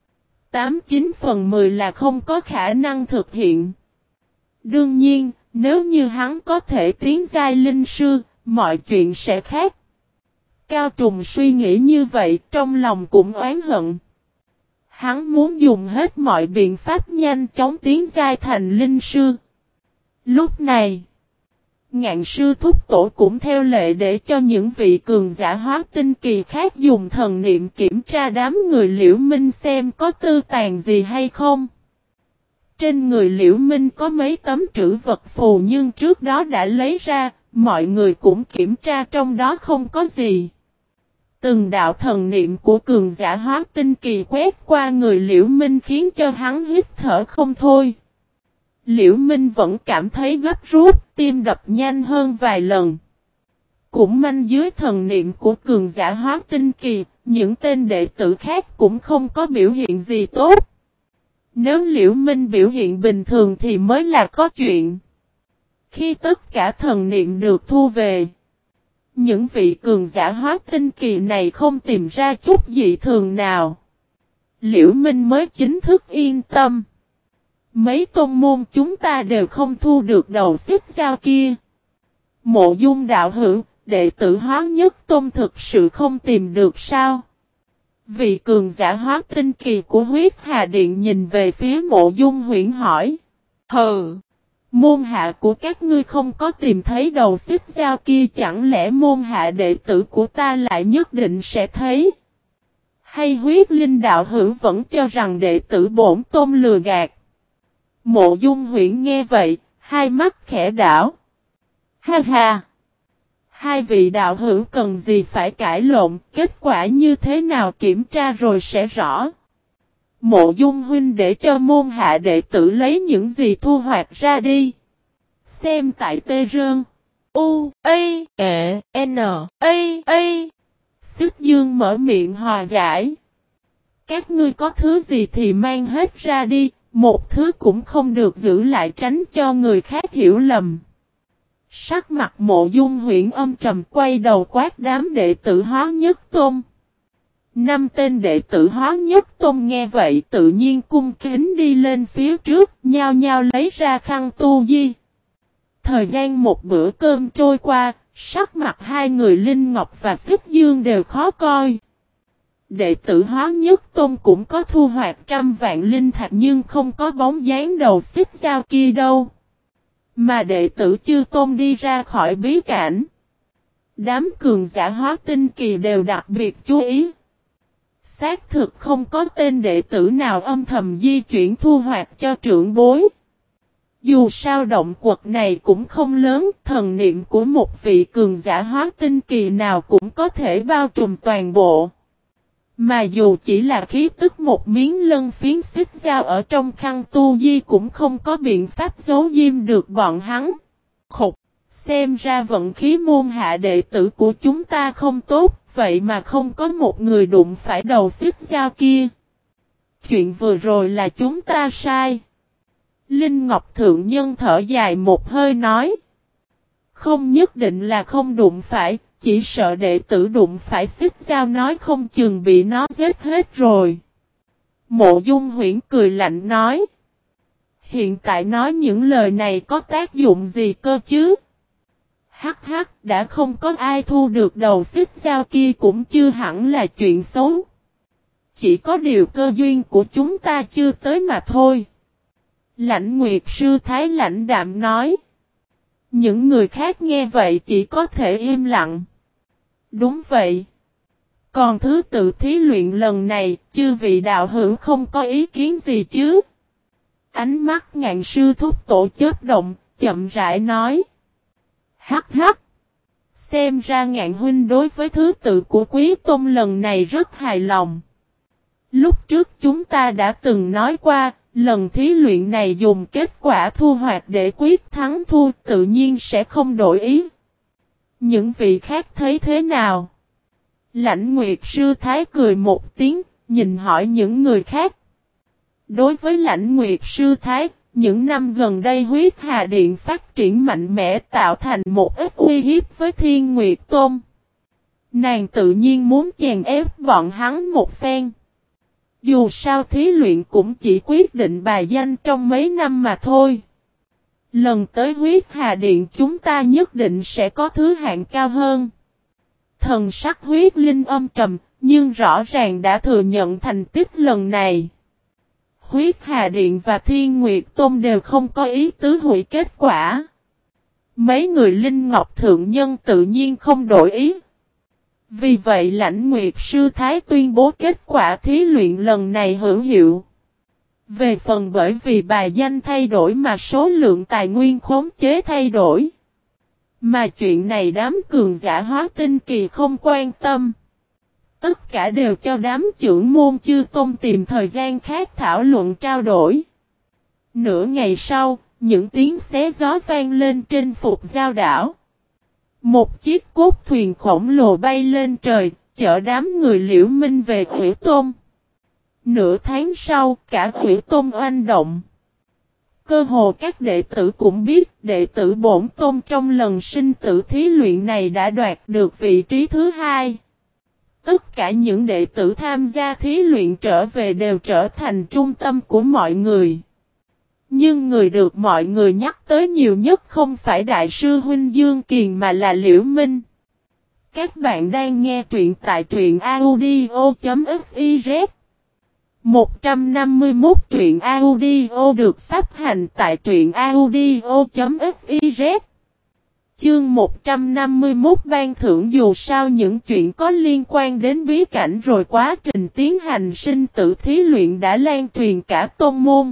89 phần 10 là không có khả năng thực hiện. Đương nhiên, nếu như hắn có thể tiến giai linh sư, mọi chuyện sẽ khác. Cao Trùng suy nghĩ như vậy, trong lòng cũng oán hận. Hắn muốn dùng hết mọi biện pháp nhanh chóng tiến giai thành linh sư. Lúc này, Ngạn sư thúc tổ cũng theo lệ để cho những vị cường giả hóa tinh kỳ khác dùng thần niệm kiểm tra đám người Liễu Minh xem có tư tàn gì hay không. Trên người Liễu Minh có mấy tấm trữ vật phù nhưng trước đó đã lấy ra, mọi người cũng kiểm tra trong đó không có gì. Từng đạo thần niệm của cường giả hóa tinh kỳ quét qua người Liễu Minh khiến cho hắn hít thở không thôi. Liễu Minh vẫn cảm thấy gấp rút, tim đập nhanh hơn vài lần. Cũng may dưới thần niệm của cường giả hóa tinh kỳ, những tên đệ tử khác cũng không có biểu hiện gì tốt. Nếu Liễu Minh biểu hiện bình thường thì mới là có chuyện. Khi tất cả thần niệm được thu về, những vị cường giả hóa tinh kỳ này không tìm ra chút dị thường nào. Liễu Minh mới chính thức yên tâm. Mấy tôn môn chúng ta đều không thu được đầu xích dao kia. Mộ Dung đạo hữu, đệ tử hóa nhất tôn thực sự không tìm được sao? Vị cường giả hóa tinh kỳ của huyết hà điện nhìn về phía Mộ Dung Huyễn hỏi. Hừ! Môn hạ của các ngươi không có tìm thấy đầu xích dao kia, chẳng lẽ môn hạ đệ tử của ta lại nhất định sẽ thấy? Hay huyết linh đạo hữu vẫn cho rằng đệ tử bổn tôn lừa gạt? Mộ Dung Huyễn nghe vậy, hai mắt khẽ đảo. Ha ha! Hai vị đạo hữu cần gì phải cãi lộn, kết quả như thế nào kiểm tra rồi sẽ rõ. Mộ Dung huynh để cho môn hạ đệ tử lấy những gì thu hoạch ra đi. Xem tại Tê Rơn. U, A, E, N, A. Xích Dương mở miệng hòa giải. Các ngươi có thứ gì thì mang hết ra đi, một thứ cũng không được giữ lại tránh cho người khác hiểu lầm. Sắc mặt Mộ Dung Huyễn âm trầm, quay đầu quát đám đệ tử hóa nhất tôn. 5 tên đệ tử hóa nhất tôn nghe vậy tự nhiên cung kính đi lên phía trước, nhao nhao lấy ra khăn tu di. Thời gian một bữa cơm trôi qua, sắc mặt hai người Linh Ngọc và Xích Dương đều khó coi. Đệ tử hóa nhất tôn cũng có thu hoạch 100 vạn linh thạch nhưng không có bóng dáng đầu xích dao kia đâu. Mà đệ tử chư tôn đi ra khỏi bí cảnh. Đám cường giả hóa tinh kỳ đều đặc biệt chú ý. Xác thực không có tên đệ tử nào âm thầm di chuyển thu hoạch cho trưởng bối. Dù sao động quật này cũng không lớn, thần niệm của một vị cường giả hóa tinh kỳ nào cũng có thể bao trùm toàn bộ. Mà dù chỉ là khí tức một miếng lân phiến xích dao ở trong khăn tu di cũng không có biện pháp giấu diêm được bọn hắn. Khục, xem ra vận khí môn hạ đệ tử của chúng ta không tốt, vậy mà không có một người đụng phải đầu xích dao kia. Chuyện vừa rồi là chúng ta sai. Linh Ngọc Thượng Nhân thở dài một hơi nói. Không nhất định là không đụng phải, chỉ sợ đệ tử đụng phải xích dao nói không chừng bị nó giết hết rồi. Mộ Dung Huyễn cười lạnh nói. Hiện tại nói những lời này có tác dụng gì cơ chứ? Hắc hắc, đã không có ai thu được đầu xích dao kia cũng chưa hẳn là chuyện xấu. Chỉ có điều cơ duyên của chúng ta chưa tới mà thôi. Lãnh Nguyệt Sư Thái lãnh đạm nói. Những người khác nghe vậy chỉ có thể im lặng. Đúng vậy. Còn thứ tự thí luyện lần này, chư vị đạo hữu không có ý kiến gì chứ? Ánh mắt Ngạn Sư Thúc Tổ chớp động, chậm rãi nói. Hắc hắc. Xem ra Ngạn huynh đối với thứ tự của Quý Tôn lần này rất hài lòng. Lúc trước chúng ta đã từng nói qua, lần thí luyện này dùng kết quả thu hoạch để quyết thắng thua, tự nhiên sẽ không đổi ý. Những vị khác thấy thế nào? Lãnh Nguyệt Sư Thái cười một tiếng, nhìn hỏi những người khác. Đối với Lãnh Nguyệt Sư Thái, những năm gần đây huyết hà điện phát triển mạnh mẽ tạo thành một ít uy hiếp với Thiên Nguyệt Tôn. Nàng tự nhiên muốn chèn ép bọn hắn một phen. Dù sao thí luyện cũng chỉ quyết định bài danh trong mấy năm mà thôi. Lần tới huyết hà điện chúng ta nhất định sẽ có thứ hạng cao hơn. Thần sắc huyết linh âm trầm, nhưng rõ ràng đã thừa nhận thành tích lần này. Huyết hà điện và Thiên Nguyệt Tôn đều không có ý tứ hủy kết quả. Mấy người Linh Ngọc Thượng Nhân tự nhiên không đổi ý. Vì vậy Lãnh Nguyệt Sư Thái tuyên bố kết quả thí luyện lần này hữu hiệu. Về phần bởi vì bài danh thay đổi mà số lượng tài nguyên khống chế thay đổi. Mà chuyện này đám cường giả hóa tinh kỳ không quan tâm. tất cả đều cho đám trưởng môn chư tôn tìm thời gian khác thảo luận trao đổi. Nửa ngày sau, những tiếng xé gió vang lên trên Phục Giao đảo. Một chiếc cốt thuyền khổng lồ bay lên trời, chở đám người Liễu Minh về Hủy Tôn. Nửa tháng sau, cả Hủy Tôn oanh động. Cơ hồ các đệ tử cũng biết, đệ tử Bổn Tôn trong lần sinh tử thí luyện này đã đoạt được vị trí thứ 2. Tất cả những đệ tử tham gia thí luyện trở về đều trở thành trung tâm của mọi người. Nhưng người được mọi người nhắc tới nhiều nhất không phải Đại sư Huynh Dương Kiền mà là Liễu Minh. Các bạn đang nghe truyện tại truyện audio.fiz 151 truyện audio được phát hành tại truyện audio.fiz. Chương 151 ban thưởng. Dù sao những chuyện có liên quan đến bí cảnh rồi quá trình tiến hành sinh tử thí luyện đã lan truyền cả tôn môn.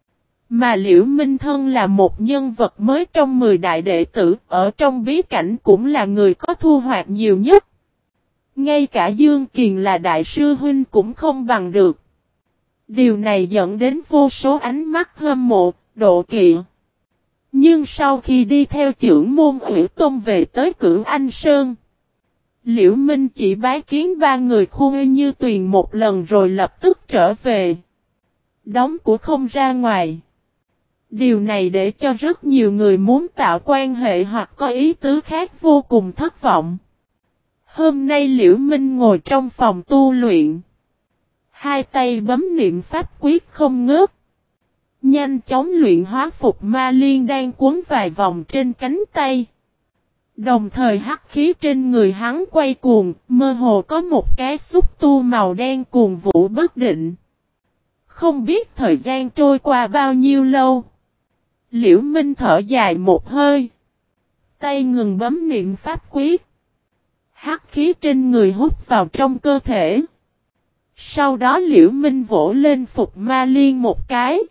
Mà Liễu Minh Thân là một nhân vật mới trong 10 đại đệ tử, ở trong bí cảnh cũng là người có thu hoạch nhiều nhất. Ngay cả Dương Kiền là đại sư huynh cũng không bằng được. Điều này dẫn đến vô số ánh mắt hâm mộ, độ kỵ. Nhưng sau khi đi theo trưởng môn Hủy Tôn về tới Cửu Anh Sơn, Liễu Minh chỉ bái kiến 3 người Khuê Như Tuyền một lần rồi lập tức trở về. Đóng cửa không ra ngoài. Điều này để cho rất nhiều người muốn tạo quan hệ hoặc có ý tứ khác vô cùng thất vọng. Hôm nay Liễu Minh ngồi trong phòng tu luyện. Hai tay bấm niệm pháp quyết không ngớt. Nhanh chóng luyện hóa Phục Ma Liên đang cuốn vài vòng trên cánh tay. Đồng thời hắc khí trên người hắn quay cuồng, mơ hồ có một cái xúc tu màu đen cuồng vũ bất định. Không biết thời gian trôi qua bao nhiêu lâu. Liễu Minh thở dài một hơi. Tay ngừng bấm niệm pháp quyết. Hắc khí trên người hút vào trong cơ thể. Sau đó Liễu Minh vỗ lên Phục Ma Liên một cái.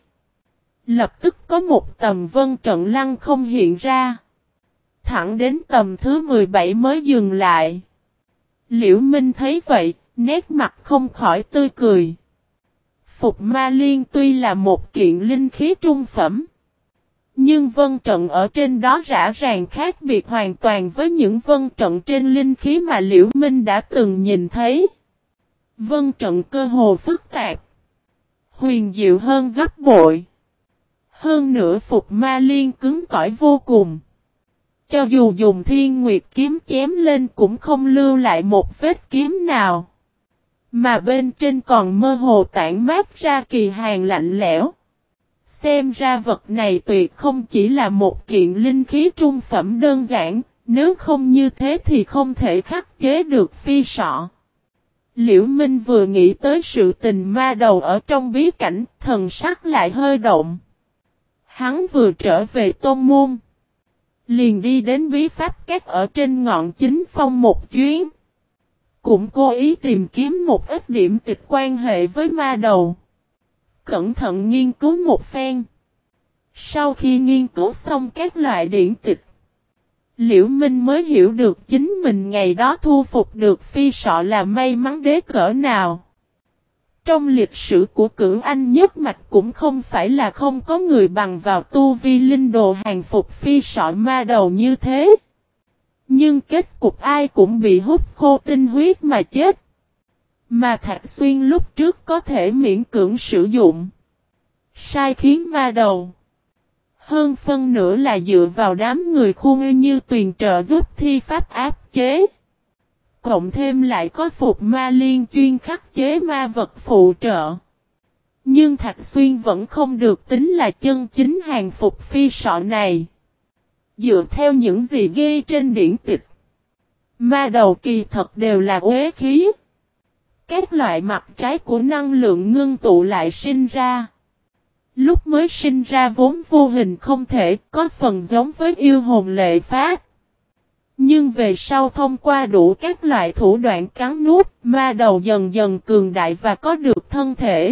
Lập tức có một tầm vân trận lăng không hiện ra. Thẳng đến tầm thứ 17 mới dừng lại. Liễu Minh thấy vậy, nét mặt không khỏi tươi cười. Phục Ma Liên tuy là một kiện linh khí trung phẩm. Nhưng vân trận ở trên đó rõ ràng khác biệt hoàn toàn với những vân trận trên linh khí mà Liễu Minh đã từng nhìn thấy. Vân trận cơ hồ phức tạp. Huyền diệu hơn gấp bội. Hơn nữa Phục Ma Liên cứng cỏi vô cùng. Cho dù dùng Thiên Nguyệt kiếm chém lên cũng không lưu lại một vết kiếm nào. Mà bên trên còn mơ hồ tản mát ra kỳ hàn lạnh lẽo. Xem ra vật này tuyệt không chỉ là một kiện linh khí trung phẩm đơn giản, nếu không như thế thì không thể khắc chế được phi sọ. Liễu Minh vừa nghĩ tới sự tình ma đầu ở trong bí cảnh, thần sắc lại hơi động. Hắn vừa trở về tôn môn, liền đi đến bí pháp các ở trên ngọn Chính Phong một chuyến. Cũng cố ý tìm kiếm một ít điểm tịch quan hệ với ma đầu. Cẩn thận nghiên cứu một phen. Sau khi nghiên cứu xong các loại điển tịch, Liễu Minh mới hiểu được chính mình ngày đó thu phục được phi sọ là may mắn đế cỡ nào. Trong lịch sử của Cửu Anh nhất mạch cũng không phải là không có người bằng vào tu vi linh đồ hàng phục phi sọ ma đầu như thế. Nhưng kết cục ai cũng bị hút khô tinh huyết mà chết. Mà Thạc Xuyên lúc trước có thể miễn cưỡng sử dụng. Sai khiến ma đầu. Hơn phân nữa là dựa vào đám người Khuê Như Tuyền trợ giúp thi pháp áp chế. Cộng thêm lại có Phục Ma Liên chuyên khắc chế ma vật phụ trợ. Nhưng Thạc Xuyên vẫn không được tính là chân chính hàng phục phi sọ này. Dựa theo những gì ghi trên điển tịch, ma đầu kỳ thật đều là uế khí. Các loại mặt trái của năng lượng ngưng tụ lại sinh ra. Lúc mới sinh ra vốn vô hình không thể, có phần giống với yêu hồn lệ phát. Nhưng về sau thông qua đủ các loại thủ đoạn cắn nuốt, ma đầu dần dần cường đại và có được thân thể.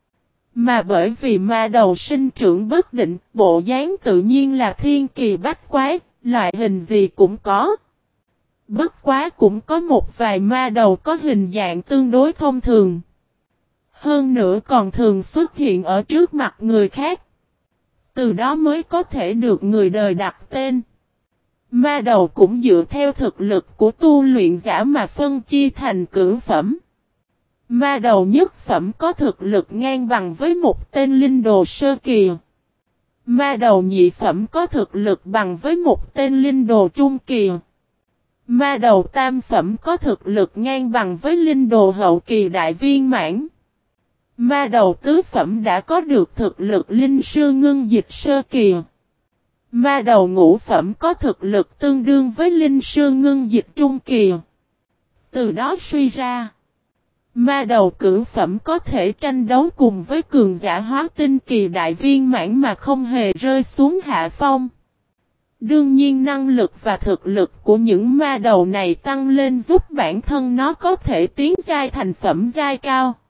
Mà bởi vì ma đầu sinh trưởng bất định, bộ dáng tự nhiên là thiên kỳ bách quái, loại hình gì cũng có. Bất quá cũng có một vài ma đầu có hình dạng tương đối thông thường. Hơn nữa còn thường xuất hiện ở trước mặt người khác. Từ đó mới có thể được người đời đặt tên. Ma đầu cũng dựa theo thực lực của tu luyện giả mà phân chia thành cửu phẩm. Ma đầu nhất phẩm có thực lực ngang bằng với một tên linh đồ sơ kỳ. Ma đầu nhị phẩm có thực lực bằng với một tên linh đồ trung kỳ. Ma đầu tam phẩm có thực lực ngang bằng với linh đồ hậu kỳ đại viên mãn. Ma đầu tứ phẩm đã có được thực lực linh sư ngưng dịch sơ kỳ. Ma đầu ngũ phẩm có thực lực tương đương với linh sư ngưng dịch trung kỳ. Từ đó suy ra, ma đầu cửu phẩm có thể tranh đấu cùng với cường giả hóa tinh kỳ đại viên mãn mà không hề rơi xuống hạ phong. Đương nhiên năng lực và thực lực của những ma đầu này tăng lên giúp bản thân nó có thể tiến giai thành phẩm giai cao.